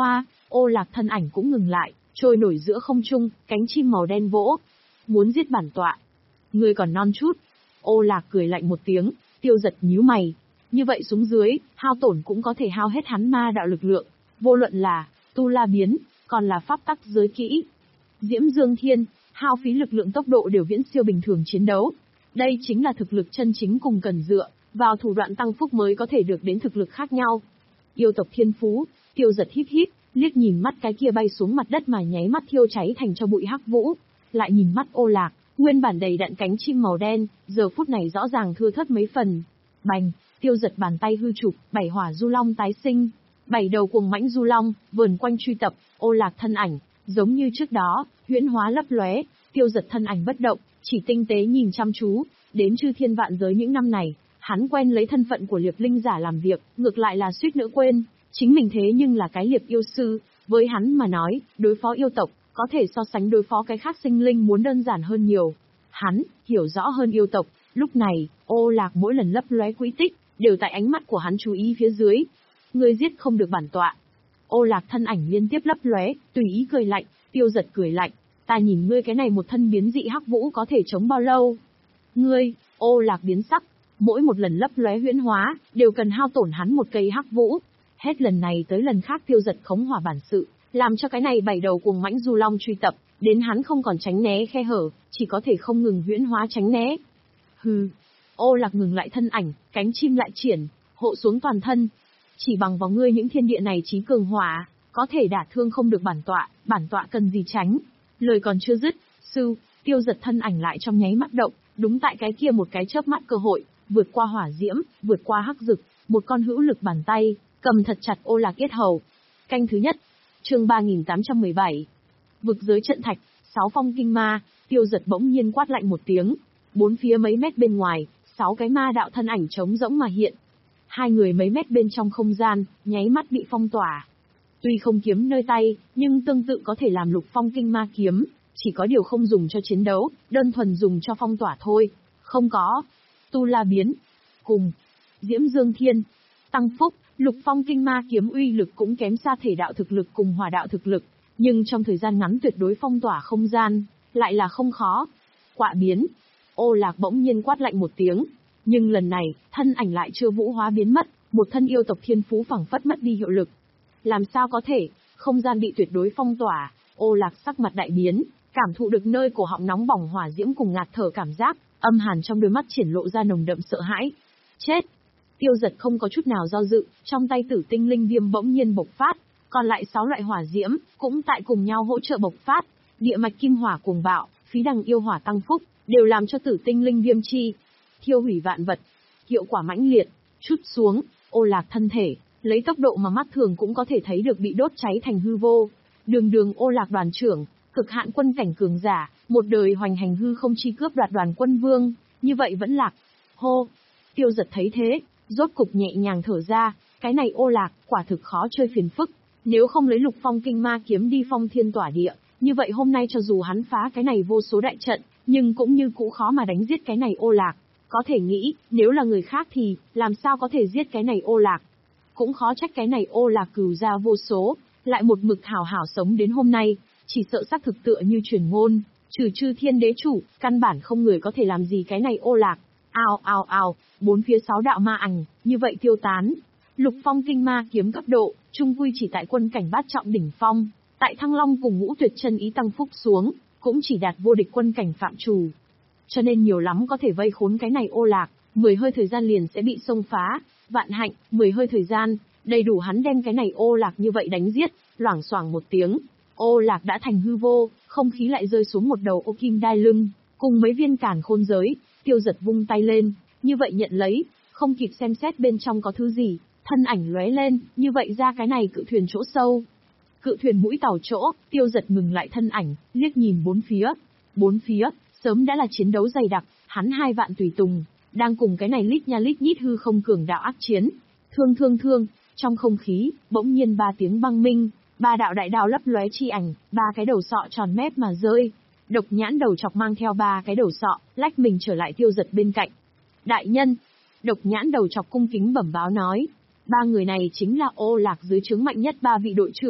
Ô Lạc thân ảnh cũng ngừng lại, trôi nổi giữa không trung, cánh chim màu đen vỗ. Muốn giết bản tọa. Ngươi còn non chút. Ô Lạc cười lạnh một tiếng, Tiêu Giật nhíu mày. Như vậy xuống dưới, hao tổn cũng có thể hao hết hắn ma đạo lực lượng. Vô luận là tu la biến, còn là pháp tắc giới kỹ. Diễm Dương Thiên, hao phí lực lượng tốc độ đều viễn siêu bình thường chiến đấu. Đây chính là thực lực chân chính cùng cần dựa vào thủ đoạn tăng phúc mới có thể được đến thực lực khác nhau. Yêu tộc thiên phú, Tiêu Giật hít hít, liếc nhìn mắt cái kia bay xuống mặt đất mà nháy mắt thiêu cháy thành cho bụi hắc vũ, lại nhìn mắt Ô Lạc, nguyên bản đầy đặn cánh chim màu đen, giờ phút này rõ ràng thưa thớt mấy phần. Bành, Tiêu Giật bàn tay hư chụp, bảy hỏa du long tái sinh, bảy đầu cuồng mãnh du long vờn quanh truy tập. Ô Lạc thân ảnh giống như trước đó, huyễn hóa lấp lóe. Tiêu Giật thân ảnh bất động, chỉ tinh tế nhìn chăm chú. Đến chư thiên vạn giới những năm này, hắn quen lấy thân phận của liệp linh giả làm việc, ngược lại là suýt nữa quên, chính mình thế nhưng là cái liệp yêu sư. Với hắn mà nói, đối phó yêu tộc, có thể so sánh đối phó cái khác sinh linh muốn đơn giản hơn nhiều. Hắn hiểu rõ hơn yêu tộc, lúc này, Ô Lạc mỗi lần lấp lóe quỹ tích, đều tại ánh mắt của hắn chú ý phía dưới. Ngươi giết không được bản tọa. Ô Lạc thân ảnh liên tiếp lấp lóe, tùy ý cười lạnh. Tiêu Giật cười lạnh, ta nhìn ngươi cái này một thân biến dị hắc vũ có thể chống bao lâu? Ngươi, Ô Lạc biến sắc, mỗi một lần lấp lóe huyễn hóa, đều cần hao tổn hắn một cây hắc vũ. Hết lần này tới lần khác Tiêu Giật khống hỏa bản sự, làm cho cái này bảy đầu cuồng mãnh du long truy tập, đến hắn không còn tránh né khe hở, chỉ có thể không ngừng huyễn hóa tránh né. Hừ. Ô Lạc ngừng lại thân ảnh, cánh chim lại triển, hộ xuống toàn thân. Chỉ bằng vào ngươi những thiên địa này trí cường hỏa, có thể đả thương không được bản tọa, bản tọa cần gì tránh. Lời còn chưa dứt, sư, Tiêu Giật thân ảnh lại trong nháy mắt động, đúng tại cái kia một cái chớp mắt cơ hội, vượt qua hỏa diễm, vượt qua hắc dực, một con hữu lực bàn tay, cầm thật chặt Ô Lạc yết hầu. Canh thứ nhất, chương ba nghìn tám trăm mười bảy. Vực giới trận thạch, sáu phong kinh ma. Tiêu Giật bỗng nhiên quát lạnh một tiếng, bốn phía mấy mét bên ngoài, sáu cái ma đạo thân ảnh trống rỗng mà hiện. Hai người mấy mét bên trong không gian, nháy mắt bị phong tỏa. Tuy không kiếm nơi tay, nhưng tương tự có thể làm lục phong kinh ma kiếm, chỉ có điều không dùng cho chiến đấu, đơn thuần dùng cho phong tỏa thôi. Không có. Tu la biến. Cùng. Diễm Dương Thiên. Tăng phúc, lục phong kinh ma kiếm uy lực cũng kém xa thể đạo thực lực cùng hỏa đạo thực lực, nhưng trong thời gian ngắn tuyệt đối phong tỏa không gian, lại là không khó. Quạ biến. Ô Lạc bỗng nhiên quát lạnh một tiếng, nhưng lần này, thân ảnh lại chưa vũ hóa biến mất, một thân yêu tộc thiên phú phẳng phất mất đi hiệu lực. Làm sao có thể, không gian bị tuyệt đối phong tỏa. Ô Lạc sắc mặt đại biến, cảm thụ được nơi cổ họng nóng bỏng hỏa diễm cùng ngạt thở cảm giác, âm hàn trong đôi mắt triển lộ ra nồng đậm sợ hãi. Chết! Tiêu Giật không có chút nào do dự, trong tay tử tinh linh viêm bỗng nhiên bộc phát, còn lại sáu loại hỏa diễm, cũng tại cùng nhau hỗ trợ bộc phát. Địa mạch kim hỏa cuồng bạo, phí đằng yêu hỏa tăng phúc, đều làm cho tử tinh linh viêm chi thiêu hủy vạn vật. Hiệu quả mãnh liệt, chút xuống, Ô Lạc thân thể, lấy tốc độ mà mắt thường cũng có thể thấy được bị đốt cháy thành hư vô. Đường đường Ô Lạc đoàn trưởng, cực hạn quân cảnh cường giả, một đời hoành hành hư không chi cướp đoạt đoàn quân vương, như vậy vẫn lạc. Hô! Tiêu Giật thấy thế, rốt cục nhẹ nhàng thở ra, cái này Ô Lạc, quả thực khó chơi phiền phức. Nếu không lấy lục phong kinh ma kiếm đi phong thiên tỏa địa, như vậy hôm nay cho dù hắn phá cái này vô số đại trận, nhưng cũng như cũ khó mà đánh giết cái này Ô Lạc. Có thể nghĩ, nếu là người khác thì, làm sao có thể giết cái này Ô Lạc. Cũng khó trách cái này Ô Lạc cừu gia vô số, lại một mực hảo hảo sống đến hôm nay, chỉ sợ xác thực tựa như truyền ngôn, trừ chư thiên đế chủ, căn bản không người có thể làm gì cái này Ô Lạc. Ao ao ao, bốn phía sáu đạo ma ảnh, như vậy tiêu tán. Lục phong kinh ma kiếm cấp độ, trung quy chỉ tại quân cảnh bát trọng đỉnh phong, tại Thăng Long cùng Ngũ Tuyệt chân ý tăng phúc xuống, cũng chỉ đạt vô địch quân cảnh phạm trù. Cho nên nhiều lắm có thể vây khốn cái này Ô Lạc, mười hơi thời gian liền sẽ bị xông phá. Vạn hạnh, mười hơi thời gian, đầy đủ hắn đem cái này Ô Lạc như vậy đánh giết. Loảng xoảng một tiếng, Ô Lạc đã thành hư vô, không khí lại rơi xuống một đầu ô kim đai lưng, cùng mấy viên càn khôn giới. Tiêu Giật vung tay lên, như vậy nhận lấy, không kịp xem xét bên trong có thứ gì, thân ảnh lóe lên, như vậy ra cái này cự thuyền chỗ sâu. Cự thuyền mũi tàu chỗ, Tiêu Giật ngừng lại thân ảnh, liếc nhìn bốn phía. Bốn phía, sớm đã là chiến đấu dày đặc, hắn hai vạn tùy tùng, đang cùng cái này lít nha lít nhít hư không cường đạo ác chiến. Thương thương thương, trong không khí, bỗng nhiên ba tiếng băng minh, ba đạo đại đạo lấp lóe chi ảnh, ba cái đầu sọ tròn mép mà rơi. Độc Nhãn đầu chọc mang theo ba cái đầu sọ, lách mình trở lại Tiêu Giật bên cạnh. Đại nhân! Độc Nhãn đầu chọc cung kính bẩm báo nói. Ba người này chính là Ô Lạc dưới trướng mạnh nhất ba vị đội trưởng,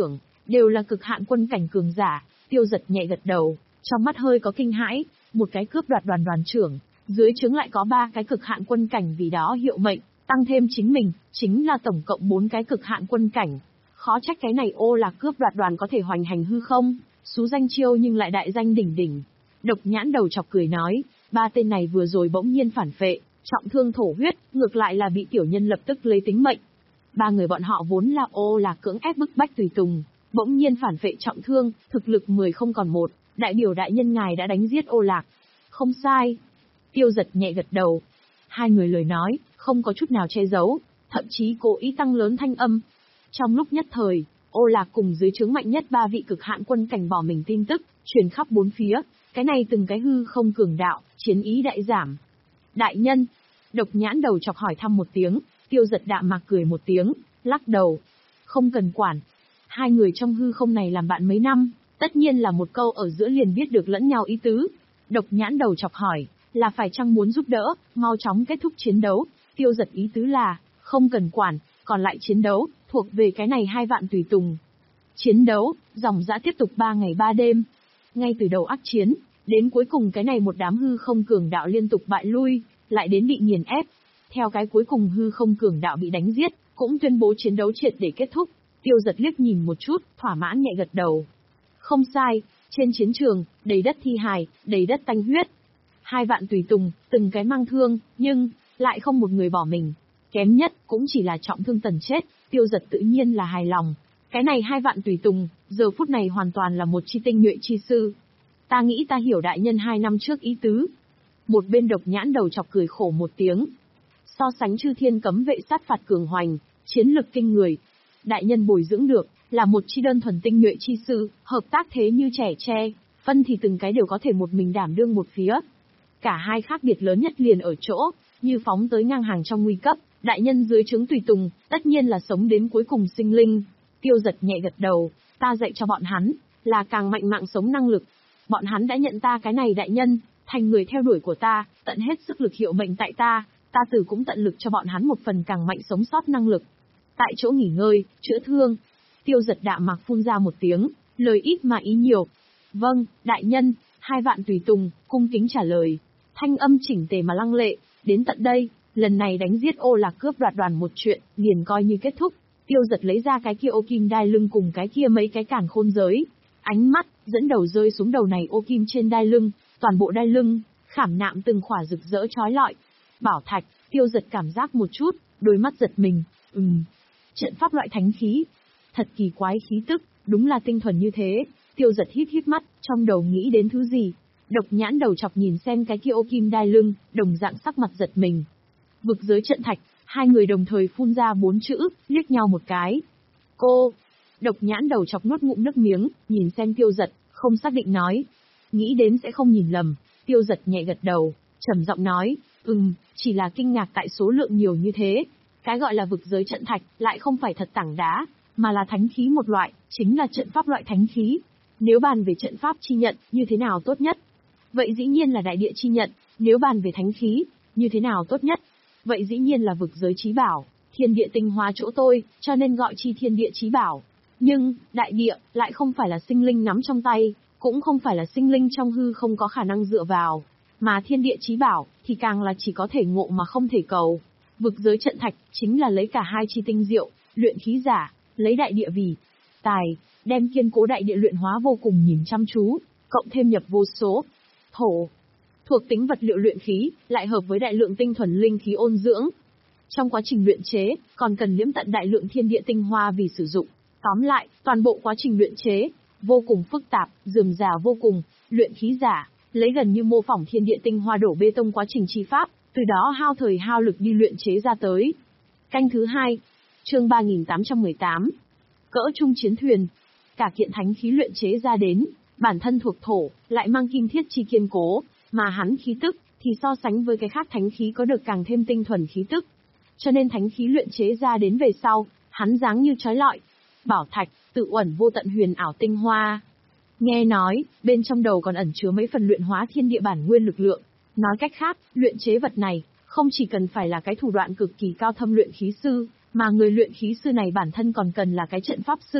Đều là cực hạn quân cảnh cường giả. Tiêu Giật nhẹ gật đầu, trong mắt hơi có kinh hãi, một cái cướp đoạt đoàn đoàn trưởng, dưới trướng lại có ba cái cực hạn quân cảnh vì đó hiệu mệnh, tăng thêm chính mình, chính là tổng cộng bốn cái cực hạn quân cảnh. Khó trách cái này Ô Lạc cướp đoạt đoàn có thể hoành hành hư không, xú danh chiêu nhưng lại đại danh đỉnh đỉnh. Độc Nhãn đầu chọc cười nói, ba tên này vừa rồi bỗng nhiên phản phệ, trọng thương thổ huyết, ngược lại là bị tiểu nhân lập tức lấy tính mệnh. Ba người bọn họ vốn là Ô Lạc cưỡng ép bức bách tùy tùng, bỗng nhiên phản phệ trọng thương, thực lực mười không còn một, đại biểu đại nhân ngài đã đánh giết Ô Lạc. Không sai. Tiêu Giật nhẹ gật đầu. Hai người lời nói, không có chút nào che giấu, thậm chí cố ý tăng lớn thanh âm. Trong lúc nhất thời, Ô Lạc cùng dưới trướng mạnh nhất ba vị cực hạn quân cảnh bỏ mình tin tức, truyền khắp bốn phía, cái này từng cái hư không cường đạo, chiến ý đại giảm. Đại nhân, Độc Nhãn đầu chọc hỏi thăm một tiếng, Tiêu Giật đạm mạc cười một tiếng, lắc đầu. Không cần quản. Hai người trong hư không này làm bạn mấy năm, tất nhiên là một câu ở giữa liền biết được lẫn nhau ý tứ. Độc Nhãn đầu chọc hỏi, là phải chăng muốn giúp đỡ, mau chóng kết thúc chiến đấu. Tiêu Giật ý tứ là, không cần quản, còn lại chiến đấu, thuộc về cái này hai vạn tùy tùng. Chiến đấu, dòng dã tiếp tục ba ngày ba đêm. Ngay từ đầu ác chiến, đến cuối cùng cái này một đám hư không cường đạo liên tục bại lui, lại đến bị nghiền ép. Theo cái cuối cùng hư không cường đạo bị đánh giết, cũng tuyên bố chiến đấu triệt để kết thúc. Tiêu Giật liếc nhìn một chút, thỏa mãn nhẹ gật đầu. Không sai, trên chiến trường, đầy đất thi hài, đầy đất tanh huyết. Hai vạn tùy tùng, từng cái mang thương, nhưng, lại không một người bỏ mình. Kém nhất, cũng chỉ là trọng thương tần chết, Tiêu Giật tự nhiên là hài lòng. Cái này hai vạn tùy tùng, giờ phút này hoàn toàn là một chi tinh nhuệ chi sư. Ta nghĩ ta hiểu đại nhân hai năm trước ý tứ. Một bên Độc Nhãn đầu chọc cười khổ một tiếng. So sánh chư thiên cấm vệ sát phạt cường hoành, chiến lực kinh người. Đại nhân bồi dưỡng được, là một chi đơn thuần tinh nhuệ chi sư, hợp tác thế như trẻ tre, phân thì từng cái đều có thể một mình đảm đương một phía. Cả hai khác biệt lớn nhất liền ở chỗ, như phóng tới ngang hàng trong nguy cấp, đại nhân dưới trướng tùy tùng, tất nhiên là sống đến cuối cùng sinh linh. Tiêu Giật nhẹ gật đầu, ta dạy cho bọn hắn, là càng mạnh mạng sống năng lực. Bọn hắn đã nhận ta cái này đại nhân, thành người theo đuổi của ta, tận hết sức lực hiệu mệnh tại ta, ta từ cũng tận lực cho bọn hắn một phần càng mạnh sống sót năng lực. Tại chỗ nghỉ ngơi, chữa thương. Tiêu Giật đạm mạc phun ra một tiếng, lời ít mà ý nhiều. Vâng, đại nhân, hai vạn tùy tùng, cung kính trả lời. Thanh âm chỉnh tề mà lăng lệ, đến tận đây, lần này đánh giết Ô Lạc cướp đoạt đoàn một chuyện, liền coi như kết thúc. Tiêu Giật lấy ra cái kia ô kim đai lưng cùng cái kia mấy cái cản khôn giới. Ánh mắt, dẫn đầu rơi xuống đầu này ô kim trên đai lưng, toàn bộ đai lưng, khảm nạm từng khỏa rực rỡ chói lọi. Bảo thạch, Tiêu Giật cảm giác một chút, đôi mắt giật mình, ừm. Trận pháp loại thánh khí. Thật kỳ quái khí tức, đúng là tinh thuần như thế. Tiêu Giật hít hít mắt, trong đầu nghĩ đến thứ gì. Độc Nhãn đầu chọc nhìn xem cái kia ô kim đai lưng, đồng dạng sắc mặt giật mình. Vực giới trận thạch, hai người đồng thời phun ra bốn chữ, liếc nhau một cái. Cô. Độc Nhãn đầu chọc nuốt ngụm nước miếng, nhìn xem Tiêu Giật, không xác định nói. Nghĩ đến sẽ không nhìn lầm. Tiêu Giật nhẹ gật đầu, trầm giọng nói, ừm, chỉ là kinh ngạc tại số lượng nhiều như thế. Cái gọi là vực giới trận thạch, lại không phải thật tảng đá, mà là thánh khí một loại, chính là trận pháp loại thánh khí. Nếu bàn về trận pháp chi nhận, như thế nào tốt nhất? Vậy dĩ nhiên là đại địa chi nhận, nếu bàn về thánh khí, như thế nào tốt nhất? Vậy dĩ nhiên là vực giới chí bảo, thiên địa tinh hoa chỗ tôi, cho nên gọi chi thiên địa chí bảo. Nhưng, đại địa, lại không phải là sinh linh nắm trong tay, cũng không phải là sinh linh trong hư không có khả năng dựa vào. Mà thiên địa chí bảo, thì càng là chỉ có thể ngộ mà không thể cầu. Vực giới trận thạch, chính là lấy cả hai chi tinh diệu, luyện khí giả, lấy đại địa vì tài, đem kiên cố đại địa luyện hóa vô cùng nhìn chăm chú, cộng thêm nhập vô số. Thổ, thuộc tính vật liệu luyện khí, lại hợp với đại lượng tinh thuần linh khí ôn dưỡng. Trong quá trình luyện chế, còn cần liễm tận đại lượng thiên địa tinh hoa vì sử dụng. Tóm lại, toàn bộ quá trình luyện chế, vô cùng phức tạp, rườm rà vô cùng, luyện khí giả, lấy gần như mô phỏng thiên địa tinh hoa đổ bê tông quá trình chi pháp, từ đó hao thời hao lực đi luyện chế ra tới. Canh thứ hai, chương ba nghìn tám trăm mười tám. Cỡ trung chiến thuyền. Cả kiện thánh khí luyện chế ra đến, bản thân thuộc thổ, lại mang kim thiết chi kiên cố, mà hắn khí tức, thì so sánh với cái khác thánh khí có được càng thêm tinh thuần khí tức. Cho nên thánh khí luyện chế ra đến về sau, hắn dáng như chói lọi. Bảo thạch, tự uẩn vô tận huyền ảo tinh hoa. Nghe nói, bên trong đầu còn ẩn chứa mấy phần luyện hóa thiên địa bản nguyên lực lượng. Nói cách khác, luyện chế vật này, không chỉ cần phải là cái thủ đoạn cực kỳ cao thâm luyện khí sư, mà người luyện khí sư này bản thân còn cần là cái trận pháp sư.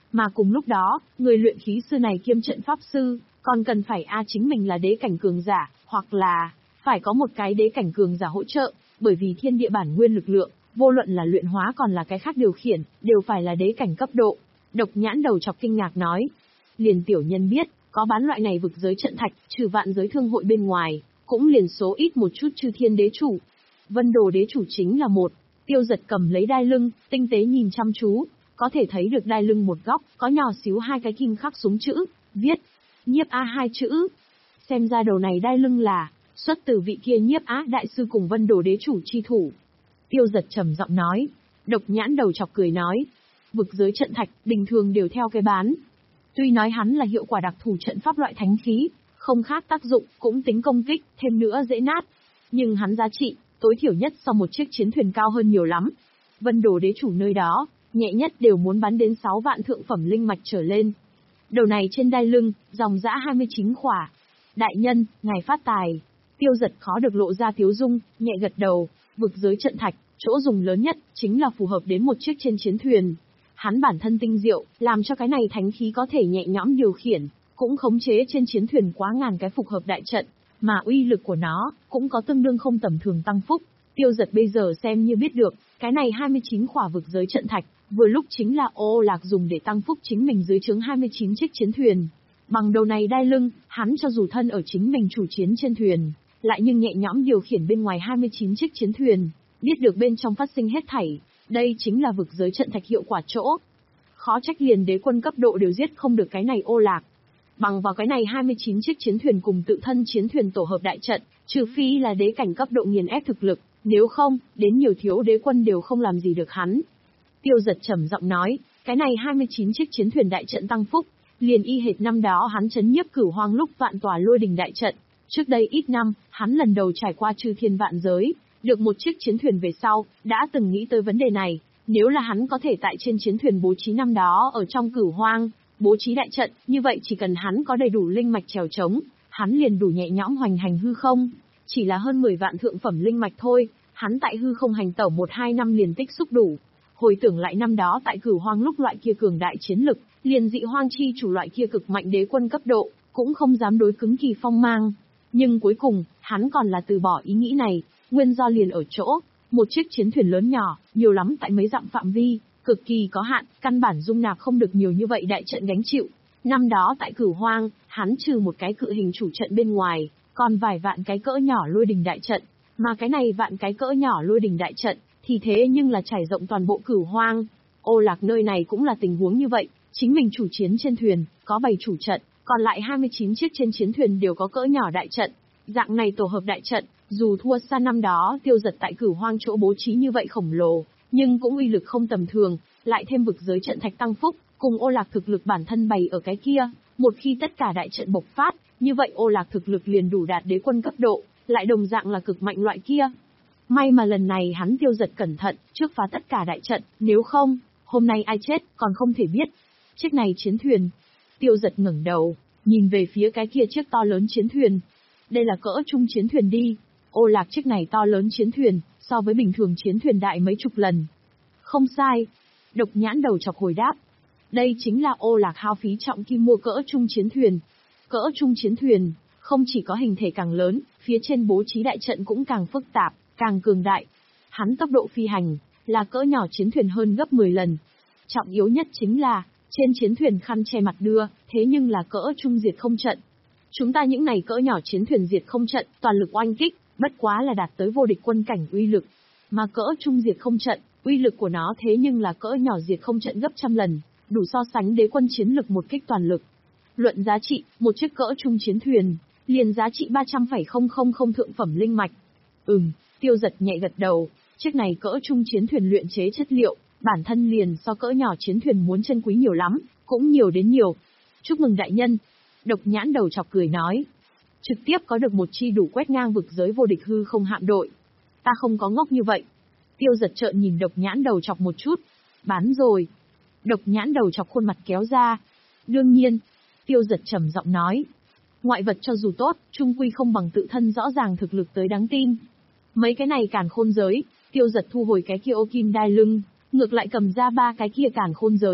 Mà cùng lúc đó, người luyện khí sư này kiêm trận pháp sư, còn cần phải a chính mình là đế cảnh cường giả, hoặc là phải có một cái đế cảnh cường giả hỗ trợ, bởi vì thiên địa bản nguyên lực lượng, vô luận là luyện hóa còn là cái khác điều khiển, đều phải là đế cảnh cấp độ. Độc Nhãn Đầu Chọc kinh ngạc nói, liền tiểu nhân biết, có bán loại này vực giới trận thạch, trừ vạn giới thương hội bên ngoài, cũng liền số ít một chút chư thiên đế chủ. Vân Đồ đế chủ chính là một. Tiêu Giật cầm lấy đai lưng, tinh tế nhìn chăm chú, có thể thấy được đai lưng một góc, có nhỏ xíu hai cái kim khắc xuống chữ, viết, Nhiếp Á hai chữ. Xem ra đầu này đai lưng là, xuất từ vị kia Nhiếp Á đại sư cùng Vân Đồ đế chủ chi thủ. Tiêu Giật trầm giọng nói, Độc Nhãn Đầu Chọc cười nói, vực giới trận thạch, bình thường đều theo cái bán. Tuy nói hắn là hiệu quả đặc thù trận pháp loại thánh khí, không khác tác dụng, cũng tính công kích, thêm nữa dễ nát. Nhưng hắn giá trị, tối thiểu nhất so một chiếc chiến thuyền cao hơn nhiều lắm. Vân Đồ đế chủ nơi đó, nhẹ nhất đều muốn bắn đến sáu vạn thượng phẩm linh mạch trở lên. Đầu này trên đai lưng, dòng dã hai mươi chín khỏa. Đại nhân, ngài phát tài. Tiêu Giật khó được lộ ra tiếu dung, nhẹ gật đầu, vực giới trận thạch, chỗ dùng lớn nhất, chính là phù hợp đến một chiếc trên chiến thuyền. Hắn bản thân tinh diệu, làm cho cái này thánh khí có thể nhẹ nhõm điều khiển, cũng khống chế trên chiến thuyền quá ngàn cái phục hợp đại trận, mà uy lực của nó, cũng có tương đương không tầm thường tăng phúc. Tiêu Giật bây giờ xem như biết được, cái này hai mươi chín khỏa vực giới trận thạch, vừa lúc chính là Ô Lạc dùng để tăng phúc chính mình dưới trướng hai mươi chín chiếc chiến thuyền. Bằng đầu này đai lưng, hắn cho dù thân ở chính mình chủ chiến trên thuyền, lại nhưng nhẹ nhõm điều khiển bên ngoài hai mươi chín chiếc chiến thuyền, biết được bên trong phát sinh hết thảy, đây chính là vực giới trận thạch hiệu quả chỗ. Khó trách liền đế quân cấp độ đều giết không được cái này Ô Lạc. Bằng vào cái này hai mươi chín chiếc chiến thuyền cùng tự thân chiến thuyền tổ hợp đại trận, trừ phi là đế cảnh cấp độ nghiền ép thực lực, nếu không, đến nhiều thiếu đế quân đều không làm gì được hắn. Tiêu Giật trầm giọng nói, cái này hai mươi chín chiếc chiến thuyền đại trận tăng phúc, liền y hệt năm đó hắn trấn nhiếp Cửu Hoang lúc vạn tòa lôi đình đại trận. Trước đây ít năm, hắn lần đầu trải qua chư thiên vạn giới, được một chiếc chiến thuyền về sau, đã từng nghĩ tới vấn đề này, nếu là hắn có thể tại trên chiến thuyền bố trí năm đó ở trong Cửu Hoang, bố trí đại trận, như vậy chỉ cần hắn có đầy đủ linh mạch trèo trống, hắn liền đủ nhẹ nhõm hoành hành hư không. Chỉ là hơn mười vạn thượng phẩm linh mạch thôi, hắn tại hư không hành tẩu một hai năm liền tích xúc đủ. Hồi tưởng lại năm đó tại Cửu Hoang lúc loại kia cường đại chiến lực, liền dị hoang chi chủ loại kia cực mạnh đế quân cấp độ, cũng không dám đối cứng Kỳ Phong mang. Nhưng cuối cùng, hắn còn là từ bỏ ý nghĩ này, nguyên do liền ở chỗ, một chiếc chiến thuyền lớn nhỏ, nhiều lắm tại mấy dặm phạm vi, cực kỳ có hạn, căn bản dung nạp không được nhiều như vậy đại trận gánh chịu. Năm đó tại Cửu Hoang, hắn trừ một cái cự hình chủ trận bên ngoài, còn vài vạn cái cỡ nhỏ lôi đình đại trận, mà cái này vạn cái cỡ nhỏ lôi đình đại trận, thì thế nhưng là trải rộng toàn bộ Cửu Hoang. Ô Lạc nơi này cũng là tình huống như vậy, chính mình chủ chiến trên thuyền, có bảy chủ trận, còn lại hai mươi chín chiếc trên chiến thuyền đều có cỡ nhỏ đại trận. Dạng này tổ hợp đại trận, dù thua xa năm đó Tiêu Giật tại Cửu Hoang chỗ bố trí như vậy khổng lồ, nhưng cũng uy lực không tầm thường, lại thêm vực giới trận thạch tăng phúc, cùng Ô Lạc thực lực bản thân bày ở cái kia, một khi tất cả đại trận bộc phát, như vậy Ô Lạc thực lực liền đủ đạt đế quân cấp độ, lại đồng dạng là cực mạnh loại kia. May mà lần này hắn Tiêu Giật cẩn thận, trước phá tất cả đại trận, nếu không, hôm nay ai chết, còn không thể biết. Chiếc này chiến thuyền. Tiêu Giật ngẩng đầu, nhìn về phía cái kia chiếc to lớn chiến thuyền. Đây là cỡ trung chiến thuyền đi. Ô Lạc chiếc này to lớn chiến thuyền, so với bình thường chiến thuyền đại mấy chục lần. Không sai. Độc Nhãn Đầu Chọc hồi đáp. Đây chính là Ô Lạc hao phí trọng kim mua cỡ trung chiến thuyền. Cỡ trung chiến thuyền, không chỉ có hình thể càng lớn, phía trên bố trí đại trận cũng càng phức tạp, càng cường đại. Hắn tốc độ phi hành, là cỡ nhỏ chiến thuyền hơn gấp mười lần. Trọng yếu nhất chính là, trên chiến thuyền khăn che mặt đưa, thế nhưng là cỡ trung diệt không trận. Chúng ta những này cỡ nhỏ chiến thuyền diệt không trận, toàn lực oanh kích, bất quá là đạt tới vô địch quân cảnh uy lực. Mà cỡ trung diệt không trận, uy lực của nó thế nhưng là cỡ nhỏ diệt không trận gấp trăm lần, đủ so sánh đế quân chiến lực một kích toàn lực. Luận giá trị, một chiếc cỡ trung chiến thuyền, liền giá trị ba trăm phẩy không không không thượng phẩm linh mạch. Ừm, Tiêu Giật nhẹ gật đầu, chiếc này cỡ trung chiến thuyền luyện chế chất liệu, bản thân liền so cỡ nhỏ chiến thuyền muốn chân quý nhiều lắm, cũng nhiều đến nhiều. Chúc mừng đại nhân. Độc Nhãn Đầu Chọc cười nói. Trực tiếp có được một chi đủ quét ngang vực giới vô địch hư không hạm đội. Ta không có ngốc như vậy. Tiêu Giật trợn nhìn Độc Nhãn Đầu Chọc một chút. Bán rồi. Độc Nhãn Đầu Chọc khuôn mặt kéo ra. Đương nhiên. Tiêu Giật trầm giọng nói. Ngoại vật cho dù tốt, chung quy không bằng tự thân rõ ràng thực lực tới đáng tin. Mấy cái này càn khôn giới. Tiêu Giật thu hồi cái kia ô kim đai lưng, ngược lại cầm ra ba cái kia càn khôn giới,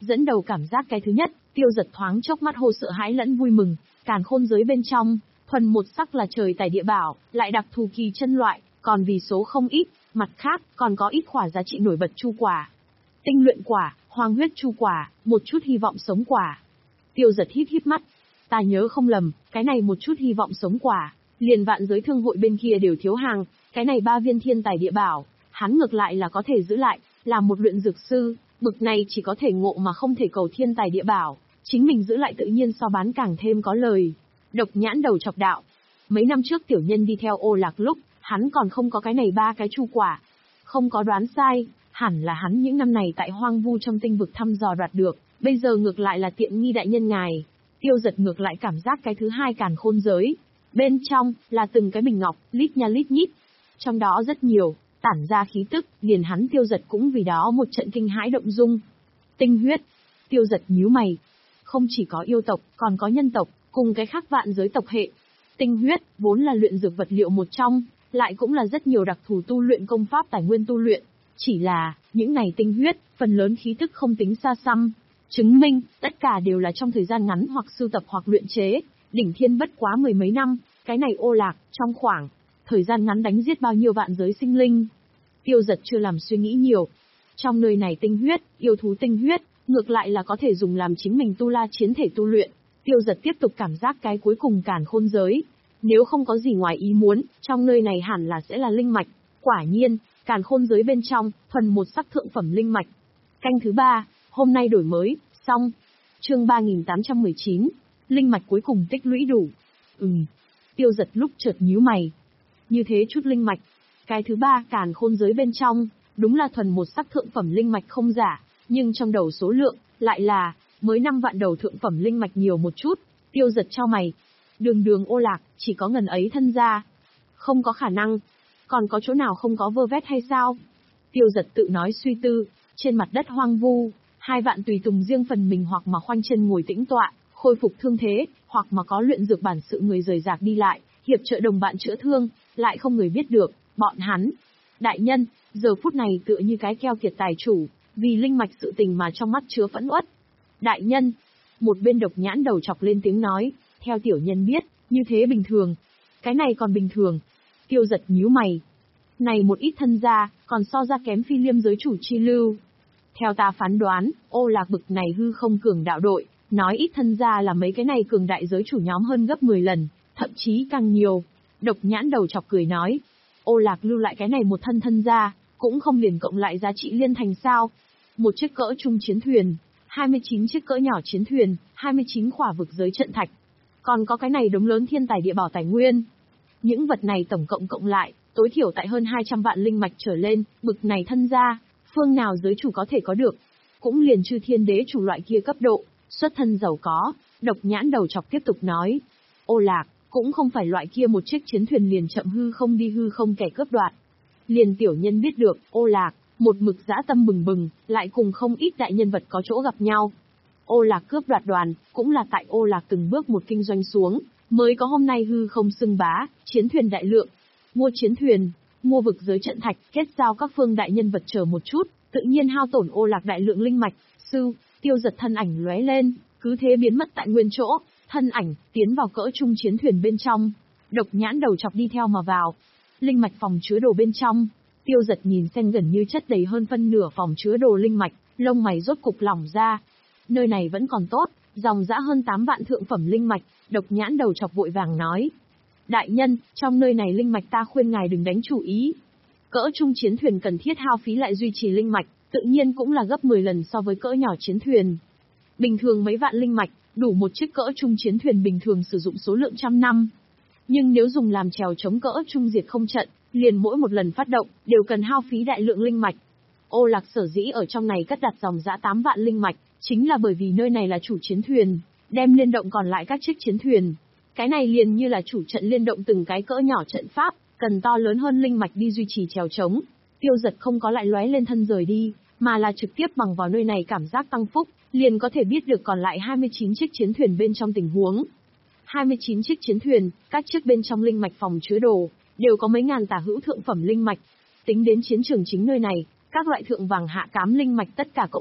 Dẫn đầu cảm giác cái thứ nhất, Tiêu Giật thoáng chốc mắt hô sợ hãi lẫn vui mừng, càn khôn giới bên trong, thuần một sắc là trời tài địa bảo, lại đặc thù kỳ chân loại, còn vì số không ít, mặt khác, còn có ít quả giá trị nổi bật chu quả. Tinh luyện quả, hoang huyết chu quả, một chút hy vọng sống quả. Tiêu Giật híp híp mắt, ta nhớ không lầm, cái này một chút hy vọng sống quả, liền vạn giới thương hội bên kia đều thiếu hàng, cái này ba viên thiên tài địa bảo, hắn ngược lại là có thể giữ lại, là một luyện dược sư, bực này chỉ có thể ngộ mà không thể cầu thiên tài địa bảo, chính mình giữ lại tự nhiên so bán càng thêm có lời. Độc Nhãn đầu chọc đạo, mấy năm trước tiểu nhân đi theo Ô Lạc lúc, hắn còn không có cái này ba cái chu quả. Không có đoán sai, hẳn là hắn những năm này tại hoang vu trong tinh vực thăm dò đoạt được, bây giờ ngược lại là tiện nghi đại nhân ngài. Tiêu Giật ngược lại cảm giác cái thứ hai càn khôn giới. Bên trong, là từng cái bình ngọc, lít nha lít nhít. Trong đó rất nhiều, tản ra khí tức, liền hắn Tiêu Giật cũng vì đó một trận kinh hãi động dung. Tinh huyết. Tiêu Giật nhíu mày. Không chỉ có yêu tộc, còn có nhân tộc, cùng cái khác vạn giới tộc hệ. Tinh huyết, vốn là luyện dược vật liệu một trong, lại cũng là rất nhiều đặc thù tu luyện công pháp tài nguyên tu luyện. Chỉ là, những này tinh huyết, phần lớn khí tức không tính xa xăm. Chứng minh, tất cả đều là trong thời gian ngắn hoặc sưu tập hoặc luyện chế, đỉnh thiên bất quá mười mấy năm, cái này Ô Lạc, trong khoảng thời gian ngắn đánh giết bao nhiêu vạn giới sinh linh. Tiêu Giật chưa làm suy nghĩ nhiều. Trong nơi này tinh huyết, yêu thú tinh huyết, ngược lại là có thể dùng làm chính mình tu la chiến thể tu luyện. Tiêu Giật tiếp tục cảm giác cái cuối cùng càn khôn giới. Nếu không có gì ngoài ý muốn, trong nơi này hẳn là sẽ là linh mạch. Quả nhiên, càn khôn giới bên trong, thuần một sắc thượng phẩm linh mạch. Canh thứ ba, hôm nay đổi mới, xong. Chương ba nghìn tám trăm mười chín, linh mạch cuối cùng tích lũy đủ. Ừm. Tiêu Giật lúc chợt nhíu mày. Như thế chút linh mạch. Cái thứ ba càn khôn giới bên trong, đúng là thuần một sắc thượng phẩm linh mạch không giả, nhưng trong đầu số lượng, lại là, mới năm vạn đầu thượng phẩm linh mạch nhiều một chút. Tiêu Giật chau mày. Đường đường Ô Lạc, chỉ có ngần ấy thân gia. Không có khả năng. Còn có chỗ nào không có vơ vét hay sao? Tiêu Giật tự nói suy tư, trên mặt đất hoang vu, hai vạn tùy tùng riêng phần mình hoặc mà khoanh chân ngồi tĩnh tọa, khôi phục thương thế, hoặc mà có luyện dược bản sự người rời rạc đi lại, hiệp trợ đồng bạn chữa thương, lại không người biết được, bọn hắn. Đại nhân, giờ phút này tựa như cái keo kiệt tài chủ, vì linh mạch sự tình mà trong mắt chứa phẫn uất. Đại nhân, một bên Độc Nhãn đầu chọc lên tiếng nói, theo tiểu nhân biết, như thế bình thường. Cái này còn bình thường. Tiêu Giật nhíu mày. Này một ít thân gia, còn so ra kém Phi Liêm giới chủ chi lưu. Theo ta phán đoán, Ô Lạc bực này hư không cường đạo đội, nói ít thân gia là mấy cái này cường đại giới chủ nhóm hơn gấp mười lần, thậm chí càng nhiều. Độc Nhãn đầu chọc cười nói, Ô Lạc lưu lại cái này một thân thân gia, cũng không liền cộng lại giá trị liên thành sao. Một chiếc cỡ trung chiến thuyền, hai mươi chín chiếc cỡ nhỏ chiến thuyền, hai mươi chín khỏa vực giới trận thạch. Còn có cái này đống lớn thiên tài địa bảo tài nguyên. Những vật này tổng cộng cộng lại, tối thiểu tại hơn hai trăm vạn linh mạch trở lên, bực này thân gia, phương nào giới chủ có thể có được. Cũng liền chư thiên đế chủ loại kia cấp độ, xuất thân giàu có. Độc Nhãn đầu chọc tiếp tục nói, Ô Lạc, cũng không phải loại kia một chiếc chiến thuyền liền chậm hư không đi hư không kẻ cướp đoạt. Liền tiểu nhân biết được, Ô Lạc, một mực dã tâm bừng bừng, lại cùng không ít đại nhân vật có chỗ gặp nhau. Ô Lạc cướp đoạt đoàn, cũng là tại Ô Lạc từng bước một kinh doanh xuống, mới có hôm nay hư không xưng bá, chiến thuyền đại lượng. Mua chiến thuyền, mua vực giới trận thạch, kết giao các phương đại nhân vật chờ một chút, tự nhiên hao tổn Ô Lạc đại lượng linh mạch. Sư, Tiêu Giật thân ảnh lóe lên, cứ thế biến mất tại nguyên chỗ, thân ảnh tiến vào cỡ trung chiến thuyền bên trong. Độc Nhãn đầu chọc đi theo mà vào. Linh mạch phòng chứa đồ bên trong, Tiêu Giật nhìn xem gần như chất đầy hơn phân nửa phòng chứa đồ linh mạch, lông mày rốt cục lỏng ra. Nơi này vẫn còn tốt, dòng dã hơn tám vạn thượng phẩm linh mạch. Độc Nhãn đầu chọc vội vàng nói, đại nhân, trong nơi này linh mạch ta khuyên ngài đừng đánh chủ ý. Cỡ trung chiến thuyền cần thiết hao phí lại duy trì linh mạch, tự nhiên cũng là gấp mười lần so với cỡ nhỏ chiến thuyền. Bình thường mấy vạn linh mạch, đủ một chiếc cỡ trung chiến thuyền bình thường sử dụng số lượng trăm năm. Nhưng nếu dùng làm chèo chống cỡ trung diệt không trận, liền mỗi một lần phát động, đều cần hao phí đại lượng linh mạch. Ô Lạc sở dĩ ở trong này cất đặt dòng dã tám vạn linh mạch, chính là bởi vì nơi này là chủ chiến thuyền, đem liên động còn lại các chiếc chiến thuyền. Cái này liền như là chủ trận liên động từng cái cỡ nhỏ trận pháp, cần to lớn hơn linh mạch đi duy trì chèo chống. Tiêu Giật không có lại lóe lên thân rời đi, mà là trực tiếp bằng vào nơi này cảm giác tăng phúc, liền có thể biết được còn lại hai mươi chín chiếc chiến thuyền bên trong tình huống. hai mươi chín chiếc chiến thuyền, các chiếc bên trong linh mạch phòng chứa đồ, đều có mấy ngàn tả hữu thượng phẩm linh mạch. Tính đến chiến trường chính nơi này, các loại thượng vàng hạ cám linh mạch tất cả cộng lại,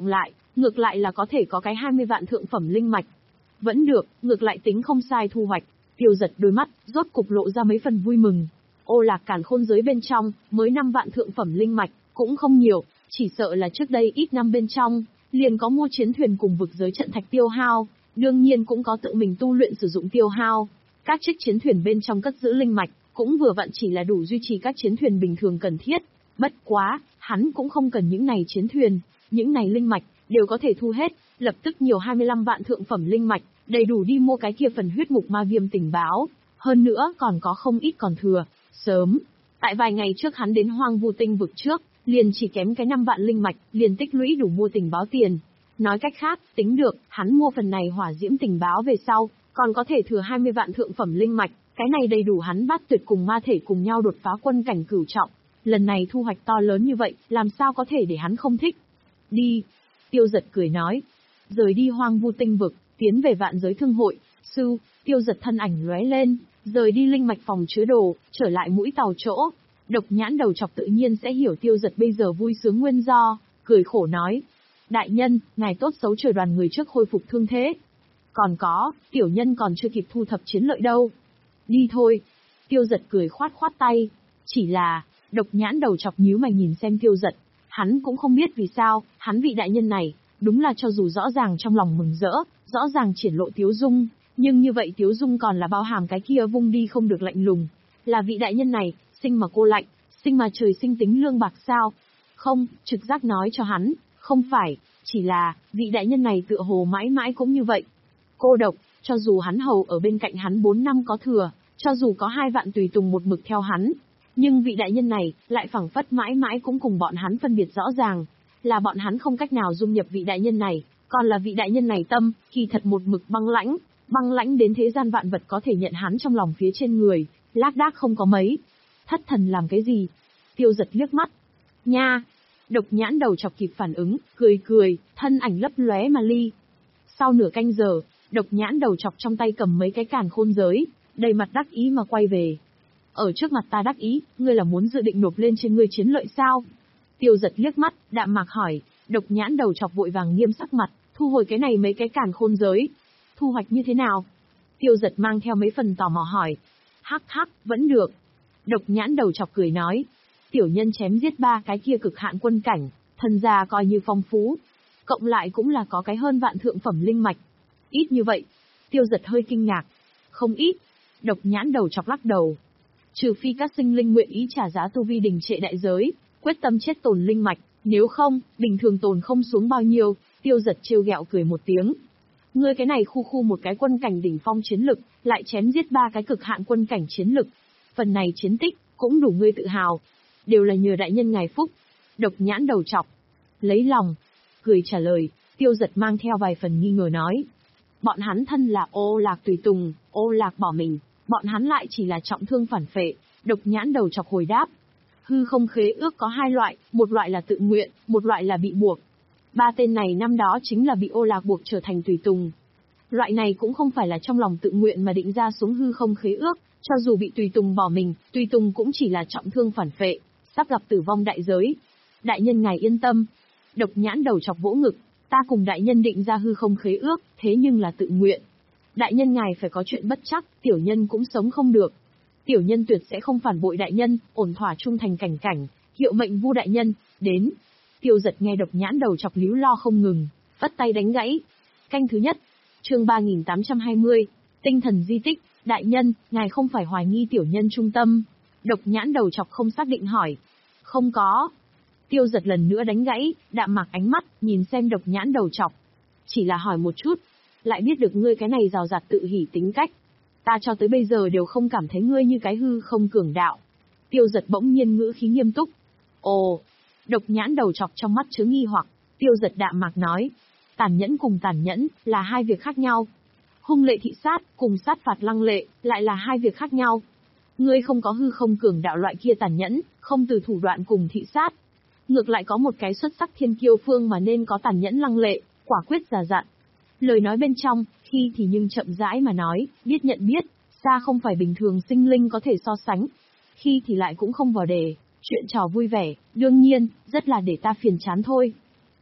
ngược lại là có thể có cái hai mươi vạn thượng phẩm linh mạch. Vẫn được, ngược lại tính không sai thu hoạch. Tiêu Giật đôi mắt, rốt cục lộ ra mấy phần vui mừng. Ô Lạc Càn Khôn giới bên trong, mới năm vạn thượng phẩm linh mạch, cũng không nhiều, chỉ sợ là trước đây ít năm bên trong, liền có mua chiến thuyền cùng vực giới trận thạch tiêu hao, đương nhiên cũng có tự mình tu luyện sử dụng tiêu hao. Các chiếc chiến thuyền bên trong cất giữ linh mạch, cũng vừa vặn chỉ là đủ duy trì các chiến thuyền bình thường cần thiết. Bất quá, hắn cũng không cần những này chiến thuyền, những này linh mạch, đều có thể thu hết, lập tức nhiều hai mươi lăm vạn thượng phẩm linh mạch, đầy đủ đi mua cái kia phần huyết ngục ma viêm tình báo. Hơn nữa còn có không ít còn thừa, sớm. Tại vài ngày trước hắn đến hoang vu tinh vực trước, liền chỉ kém cái năm vạn linh mạch, liền tích lũy đủ mua tình báo tiền. Nói cách khác, tính được, hắn mua phần này hỏa diễm tình báo về sau, còn có thể thừa hai mươi vạn thượng phẩm linh mạch, cái này đầy đủ hắn bát tuyệt cùng ma thể cùng nhau đột phá quân cảnh cửu trọng. Lần này thu hoạch to lớn như vậy, làm sao có thể để hắn không thích. Đi. Tiêu Giật cười nói. Rời đi hoang vu tinh vực, tiến về vạn giới thương hội. Sư, Tiêu Giật thân ảnh lóe lên, rời đi linh mạch phòng chứa đồ, trở lại mũi tàu chỗ. Độc Nhãn đầu chọc tự nhiên sẽ hiểu Tiêu Giật bây giờ vui sướng nguyên do, cười khổ nói. Đại nhân, ngài tốt xấu chờ đoàn người trước khôi phục thương thế. Còn có, tiểu nhân còn chưa kịp thu thập chiến lợi đâu. Đi thôi. Tiêu Giật cười khoát khoát tay. Chỉ là, Độc Nhãn đầu chọc nhíu mày nhìn xem Tiêu Giật. Hắn cũng không biết vì sao, hắn vị đại nhân này, đúng là cho dù rõ ràng trong lòng mừng rỡ, rõ ràng triển lộ tiếu dung, nhưng như vậy tiếu dung còn là bao hàm cái kia vung đi không được lạnh lùng. Là vị đại nhân này, sinh mà cô lạnh, sinh mà trời sinh tính lương bạc sao? Không, trực giác nói cho hắn, không phải, chỉ là, vị đại nhân này tựa hồ mãi mãi cũng như vậy. Cô độc, cho dù hắn hầu ở bên cạnh hắn bốn năm có thừa, cho dù có hai vạn tùy tùng một mực theo hắn, nhưng vị đại nhân này, lại phảng phất mãi mãi cũng cùng bọn hắn phân biệt rõ ràng, là bọn hắn không cách nào dung nhập vị đại nhân này, còn là vị đại nhân này tâm, kỳ thật một mực băng lãnh, băng lãnh đến thế gian vạn vật có thể nhận hắn trong lòng phía trên người, lác đác không có mấy. Thất thần làm cái gì? Tiêu Giật liếc mắt. Nha! Độc Nhãn đầu chọc kịp phản ứng, cười cười, thân ảnh lấp lóe mà ly. Sau nửa canh giờ, Độc Nhãn đầu chọc trong tay cầm mấy cái càn khôn giới, đầy mặt đắc ý mà quay về. Ở trước mặt ta đắc ý, ngươi là muốn dự định nộp lên trên ngươi chiến lợi sao? Tiêu Giật liếc mắt, đạm mạc hỏi. Độc Nhãn đầu chọc vội vàng nghiêm sắc mặt, thu hồi cái này mấy cái càn khôn giới. Thu hoạch như thế nào? Tiêu Giật mang theo mấy phần tò mò hỏi. Hắc hắc, vẫn được. Độc Nhãn đầu chọc cười nói. Tiểu nhân chém giết ba cái kia cực hạn quân cảnh, thân gia coi như phong phú. Cộng lại cũng là có cái hơn vạn thượng phẩm linh mạch. Ít như vậy. Tiêu Giật hơi kinh ngạc. Không ít. Độc Nhãn đầu chọc lắc đầu. Trừ phi các sinh linh nguyện ý trả giá tu vi đình trệ đại giới, quyết tâm chết tồn linh mạch, nếu không, bình thường tồn không xuống bao nhiêu. Tiêu Giật trêu ghẹo cười một tiếng. Ngươi cái này khu khu một cái quân cảnh đỉnh phong chiến lực, lại chém giết ba cái cực hạn quân cảnh chiến lực. Phần này chiến tích, cũng đủ ngươi tự hào. Đều là nhờ đại nhân ngài phúc. Độc Nhãn đầu chọc. Lấy lòng. Cười trả lời, Tiêu Giật mang theo vài phần nghi ngờ nói. Bọn hắn thân là Ô Lạc tùy tùng, Ô Lạc bỏ mình, bọn hắn lại chỉ là trọng thương phản phệ. Độc Nhãn đầu chọc hồi đáp. Hư không khế ước có hai loại, một loại là tự nguyện, một loại là bị buộc. Ba tên này năm đó chính là bị Ô Lạc buộc trở thành tùy tùng. Loại này cũng không phải là trong lòng tự nguyện mà định ra xuống hư không khế ước, cho dù bị tùy tùng bỏ mình, tùy tùng cũng chỉ là trọng thương phản phệ, sắp gặp tử vong đại giới. Đại nhân ngài yên tâm. Độc Nhãn đầu chọc vỗ ngực, ta cùng đại nhân định ra hư không khế ước, thế nhưng là tự nguyện. Đại nhân ngài phải có chuyện bất chắc, tiểu nhân cũng sống không được. Tiểu nhân tuyệt sẽ không phản bội đại nhân, ổn thỏa trung thành cảnh cảnh, hiệu mệnh Vu đại nhân, đến. Tiêu Giật nghe Độc Nhãn đầu chọc líu lo không ngừng, vất tay đánh gãy. Canh thứ nhất, chương ba nghìn tám trăm hai mươi, tinh thần di tích, đại nhân, ngài không phải hoài nghi tiểu nhân trung tâm. Độc Nhãn đầu chọc không xác định hỏi. Không có. Tiêu Giật lần nữa đánh gãy, đạm mạc ánh mắt, nhìn xem Độc Nhãn đầu chọc. Chỉ là hỏi một chút, lại biết được ngươi cái này rào rạt tự hỉ tính cách. Ta cho tới bây giờ đều không cảm thấy ngươi như cái hư không cường đạo. Tiêu Giật bỗng nhiên ngữ khí nghiêm túc. Ồ, Độc Nhãn đầu chọc trong mắt chứa nghi hoặc, Tiêu Giật đạm mạc nói. Tàn nhẫn cùng tàn nhẫn, là hai việc khác nhau. Hung lệ thị sát, cùng sát phạt lăng lệ, lại là hai việc khác nhau. Ngươi không có hư không cường đạo loại kia tàn nhẫn, không từ thủ đoạn cùng thị sát. Ngược lại có một cái xuất sắc thiên kiêu phương mà nên có tàn nhẫn lăng lệ, quả quyết già dặn. Lời nói bên trong, khi thì nhưng chậm rãi mà nói, biết nhận biết, xa không phải bình thường sinh linh có thể so sánh. Khi thì lại cũng không vào đề, chuyện trò vui vẻ, đương nhiên, rất là để ta phiền chán thôi.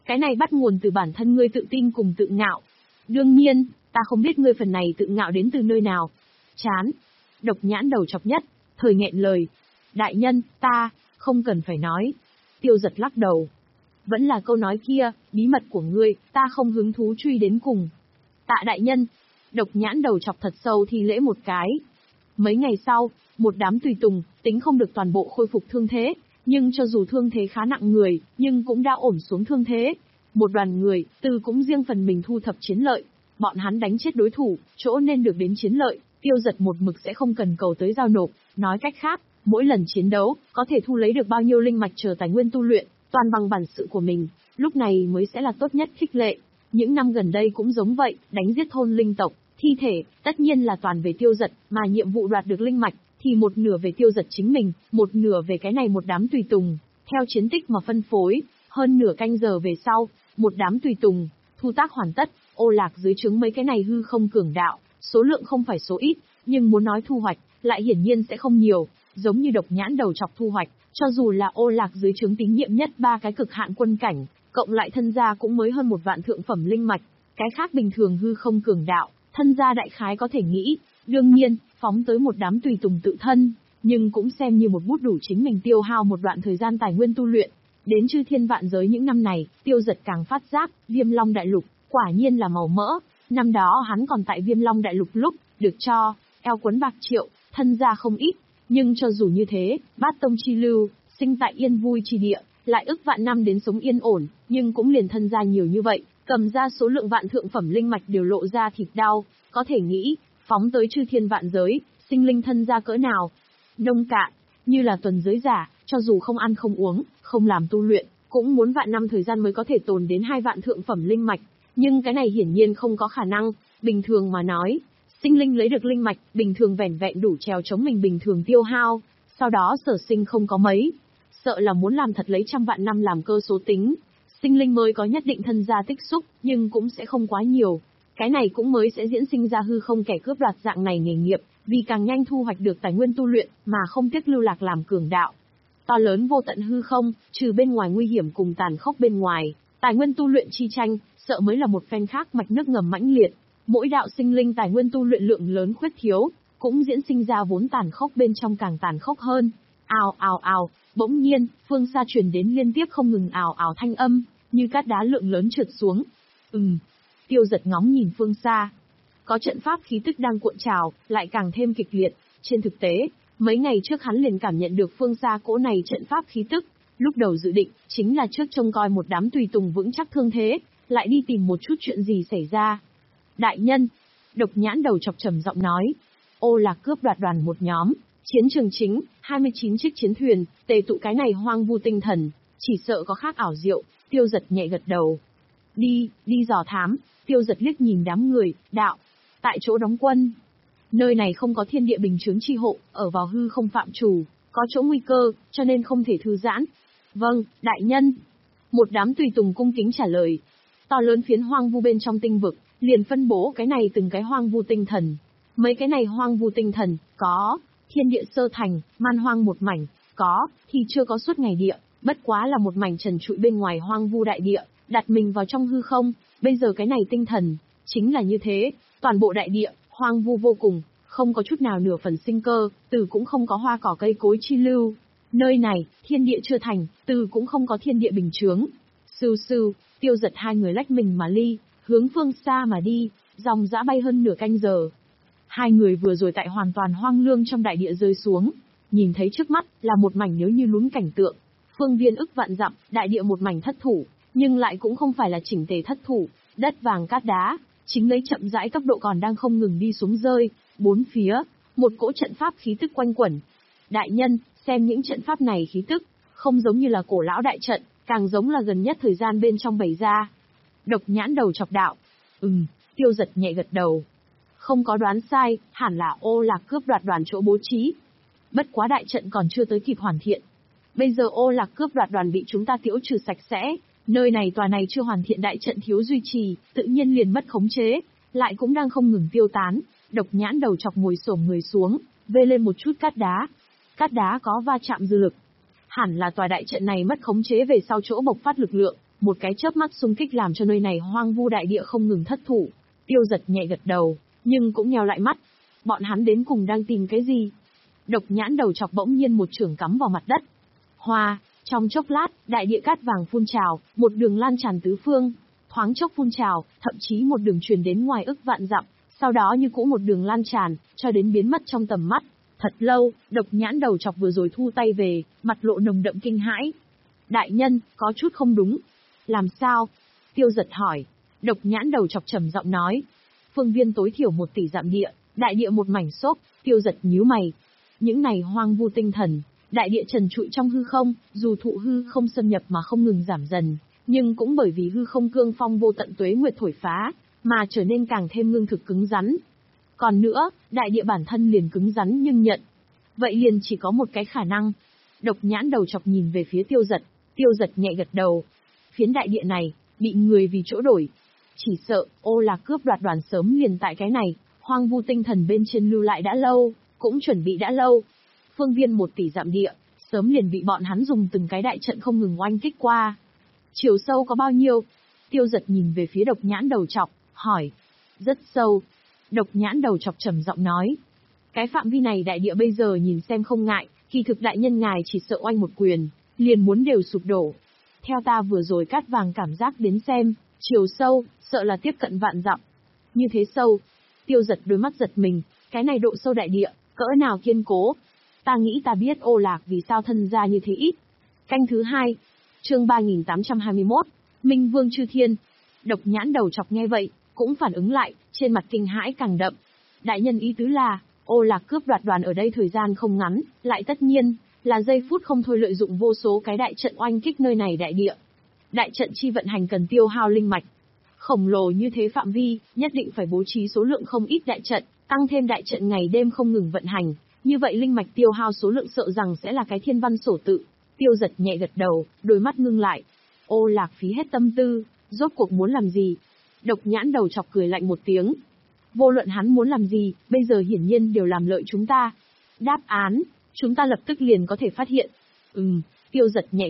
Cái này bắt nguồn từ bản thân ngươi tự tin cùng tự ngạo. Đương nhiên, ta không biết ngươi phần này tự ngạo đến từ nơi nào. Chán. Độc Nhãn đầu chọc nhất, thời nghẹn lời. Đại nhân, ta, không cần phải nói. Tiêu Giật lắc đầu. Vẫn là câu nói kia, bí mật của ngươi, ta không hứng thú truy đến cùng. Tạ đại nhân. Độc Nhãn đầu chọc thật sâu thi lễ một cái. Mấy ngày sau, một đám tùy tùng, tính không được toàn bộ khôi phục thương thế, nhưng cho dù thương thế khá nặng người, nhưng cũng đã ổn xuống thương thế. Một đoàn người, từ cũng riêng phần mình thu thập chiến lợi. Bọn hắn đánh chết đối thủ, chỗ nên được đến chiến lợi, Tiêu Giật một mực sẽ không cần cầu tới giao nộp. Nói cách khác, mỗi lần chiến đấu, có thể thu lấy được bao nhiêu linh mạch chờ tài nguyên tu luyện, toàn bằng bản sự của mình, lúc này mới sẽ là tốt nhất khích lệ. Những năm gần đây cũng giống vậy, đánh giết thôn linh tộc, thi thể, tất nhiên là toàn về Tiêu Giật, mà nhiệm vụ đoạt được linh mạch, thì một nửa về Tiêu Giật chính mình, một nửa về cái này một đám tùy tùng, theo chiến tích mà phân phối. Hơn nửa canh giờ về sau, một đám tùy tùng, thu tác hoàn tất, Ô Lạc dưới trướng mấy cái này hư không cường đạo, số lượng không phải số ít, nhưng muốn nói thu hoạch, lại hiển nhiên sẽ không nhiều, giống như Độc Nhãn đầu chọc thu hoạch, cho dù là Ô Lạc dưới trướng tín nhiệm nhất ba cái cực hạn quân cảnh, cộng lại thân gia cũng mới hơn một vạn thượng phẩm linh mạch, cái khác bình thường hư không cường đạo, thân gia đại khái có thể nghĩ, đương nhiên, phóng tới một đám tùy tùng tự thân, nhưng cũng xem như một bút đủ chính mình tiêu hao một đoạn thời gian tài nguyên tu luyện. Đến chư thiên vạn giới những năm này, Tiêu Giật càng phát giác, Viêm Long Đại Lục, quả nhiên là màu mỡ. Năm đó hắn còn tại Viêm Long Đại Lục lúc, được cho, eo quấn bạc triệu, thân gia không ít. Nhưng cho dù như thế, Bát Tông chi lưu, sinh tại yên vui chi địa, lại ức vạn năm đến sống yên ổn, nhưng cũng liền thân gia nhiều như vậy, cầm ra số lượng vạn thượng phẩm linh mạch đều lộ ra thịt đau, có thể nghĩ, phóng tới chư thiên vạn giới, sinh linh thân gia cỡ nào. Nông cạn, như là tuần giới giả, cho dù không ăn không uống, không làm tu luyện, cũng muốn vạn năm thời gian mới có thể tồn đến hai vạn thượng phẩm linh mạch, nhưng cái này hiển nhiên không có khả năng, bình thường mà nói, sinh linh lấy được linh mạch, bình thường vẻn vẹn đủ trèo chống mình bình thường tiêu hao, sau đó sở sinh không có mấy, sợ là muốn làm thật lấy trăm vạn năm làm cơ số tính, sinh linh mới có nhất định thân gia tích xúc, nhưng cũng sẽ không quá nhiều. Cái này cũng mới sẽ diễn sinh ra hư không kẻ cướp đoạt dạng này nghề nghiệp, vì càng nhanh thu hoạch được tài nguyên tu luyện, mà không tiếc lưu lạc làm cường đạo. To lớn vô tận hư không, trừ bên ngoài nguy hiểm cùng tàn khốc bên ngoài, tài nguyên tu luyện chi tranh, sợ mới là một phen khác mạch nước ngầm mãnh liệt. Mỗi đạo sinh linh tài nguyên tu luyện lượng lớn khuyết thiếu, cũng diễn sinh ra vốn tàn khốc bên trong càng tàn khốc hơn. Ào ào ào, bỗng nhiên, phương xa truyền đến liên tiếp không ngừng ào ào thanh âm, như cát đá lượng lớn trượt xuống. Ừm. Tiêu Giật ngóng nhìn phương xa. Có trận pháp khí tức đang cuộn trào, lại càng thêm kịch liệt. Trên thực tế, mấy ngày trước hắn liền cảm nhận được phương xa cỗ này trận pháp khí tức. Lúc đầu dự định, chính là trước trông coi một đám tùy tùng vững chắc thương thế, lại đi tìm một chút chuyện gì xảy ra. Đại nhân, Độc Nhãn đầu chọc trầm giọng nói. Ô Lạc cướp đoạt đoàn một nhóm, chiến trường chính, hai mươi chín chiếc chiến thuyền, tề tụ cái này hoang vu tinh thần, chỉ sợ có khác ảo diệu. Tiêu Giật nhẹ gật đầu. Đi, đi dò thám. Tiêu Giật liếc nhìn đám người, đạo. Tại chỗ đóng quân. Nơi này không có thiên địa bình chướng chi hộ, ở vào hư không phạm chủ, có chỗ nguy cơ, cho nên không thể thư giãn. Vâng, đại nhân. Một đám tùy tùng cung kính trả lời. To lớn phiến hoang vu bên trong tinh vực, liền phân bố cái này từng cái hoang vu tinh thần. Mấy cái này hoang vu tinh thần, có thiên địa sơ thành, man hoang một mảnh, có thì chưa có suốt ngày địa, bất quá là một mảnh trần trụi bên ngoài hoang vu đại địa, đặt mình vào trong hư không. Bây giờ cái này tinh thần, chính là như thế, toàn bộ đại địa, hoang vu vô cùng, không có chút nào nửa phần sinh cơ, từ cũng không có hoa cỏ cây cối chi lưu. Nơi này, thiên địa chưa thành, từ cũng không có thiên địa bình chướng. Sưu sưu, Tiêu Giật hai người lách mình mà ly, hướng phương xa mà đi, dòng dã bay hơn nửa canh giờ. Hai người vừa rồi tại hoàn toàn hoang lương trong đại địa rơi xuống, nhìn thấy trước mắt là một mảnh nếu như lún cảnh tượng, phương viên ức vạn dặm, đại địa một mảnh thất thủ, nhưng lại cũng không phải là chỉnh tề thất thủ, đất vàng cát đá, chính lấy chậm rãi tốc độ còn đang không ngừng đi xuống rơi, bốn phía, một cỗ trận pháp khí tức quanh quẩn. Đại nhân, xem những trận pháp này khí tức, không giống như là cổ lão đại trận, càng giống là gần nhất thời gian bên trong bày ra. Độc Nhãn đầu chọc đạo. Ừm, Tiêu Giật nhẹ gật đầu. Không có đoán sai, hẳn là Ô Lạc cướp đoạt đoàn chỗ bố trí. Bất quá đại trận còn chưa tới kịp hoàn thiện. Bây giờ Ô Lạc cướp đoạt đoàn bị chúng ta tiễu trừ sạch sẽ, nơi này tòa này chưa hoàn thiện đại trận thiếu duy trì, tự nhiên liền mất khống chế, lại cũng đang không ngừng tiêu tán. Độc Nhãn đầu chọc ngồi xổm người xuống, vê lên một chút cát đá. Cát đá có va chạm dư lực. Hẳn là tòa đại trận này mất khống chế về sau chỗ bộc phát lực lượng, Một cái chớp mắt xung kích làm cho nơi này hoang vu đại địa không ngừng thất thủ. Tiêu Giật nhẹ gật đầu, nhưng cũng nheo lại mắt. Bọn hắn đến cùng đang tìm cái gì? Độc Nhãn Đầu Chọc bỗng nhiên một chưởng cắm vào mặt đất. Hoa, trong chốc lát, đại địa cát vàng phun trào, một đường lan tràn tứ phương, thoáng chốc phun trào, thậm chí một đường truyền đến ngoài ức vạn dặm, sau đó như cũ một đường lan tràn, cho đến biến mất trong tầm mắt. Thật lâu, Độc Nhãn Đầu Chọc vừa rồi thu tay về, mặt lộ nồng đậm kinh hãi. Đại nhân, có chút không đúng. Làm sao? Tiêu Giật hỏi. Độc Nhãn Đầu Chọc trầm giọng nói. Phương viên tối thiểu một tỷ dặm địa, đại địa một mảnh xốp. Tiêu Giật nhíu mày. Những này hoang vu tinh thần, đại địa trần trụi trong hư không, dù thụ hư không xâm nhập mà không ngừng giảm dần, nhưng cũng bởi vì hư không cương phong vô tận tuế nguyệt thổi phá, mà trở nên càng thêm ngưng thực cứng rắn. Còn nữa, đại địa bản thân liền cứng rắn nhưng nhận. Vậy liền chỉ có một cái khả năng. Độc Nhãn Đầu Chọc nhìn về phía Tiêu Giật, Tiêu Giật nhẹ gật đầu. Phiến đại địa này, bị người vì chỗ đổi. Chỉ sợ, Ô Lạc cướp đoạt đoàn sớm liền tại cái này, hoang vu tinh thần bên trên lưu lại đã lâu, cũng chuẩn bị đã lâu. Phương viên một tỷ dặm địa, sớm liền bị bọn hắn dùng từng cái đại trận không ngừng oanh kích qua. Chiều sâu có bao nhiêu? Tiêu Giật nhìn về phía Độc Nhãn Đầu Chọc, hỏi. Rất sâu. Độc Nhãn Đầu Chọc trầm giọng nói. Cái phạm vi này đại địa bây giờ nhìn xem không ngại, kỳ thực đại nhân ngài chỉ sợ oanh một quyền, liền muốn đều sụp đổ. Theo ta vừa rồi cát vàng cảm giác đến xem, chiều sâu, sợ là tiếp cận vạn dặm. Như thế sâu. Tiêu Giật đôi mắt giật mình, cái này độ sâu đại địa, cỡ nào kiên cố. Ta nghĩ ta biết Ô Lạc vì sao thân ra như thế ít. Canh thứ hai, chương ba nghìn tám trăm hai mươi mốt, Minh Vương Chư Thiên. Độc Nhãn Đầu Chọc nghe vậy, cũng phản ứng lại, trên mặt kinh hãi càng đậm. Đại nhân ý tứ là, Ô Lạc cướp đoạt đoàn ở đây thời gian không ngắn, lại tất nhiên, là giây phút không thôi lợi dụng vô số cái đại trận oanh kích nơi này đại địa. Đại trận chi vận hành cần tiêu hao linh mạch. Khổng lồ như thế phạm vi, nhất định phải bố trí số lượng không ít đại trận, tăng thêm đại trận ngày đêm không ngừng vận hành. Như vậy linh mạch tiêu hao số lượng sợ rằng sẽ là cái thiên văn sổ tự. Tiêu Giật nhẹ gật đầu, đôi mắt ngưng lại. Ô Lạc phí hết tâm tư, rốt cuộc muốn làm gì? Độc Nhãn Đầu Chọc cười lạnh một tiếng. Vô luận hắn muốn làm gì, bây giờ hiển nhiên đều làm lợi chúng ta. Đáp án, chúng ta lập tức liền có thể phát hiện. Ừm, Tiêu Giật nhẹ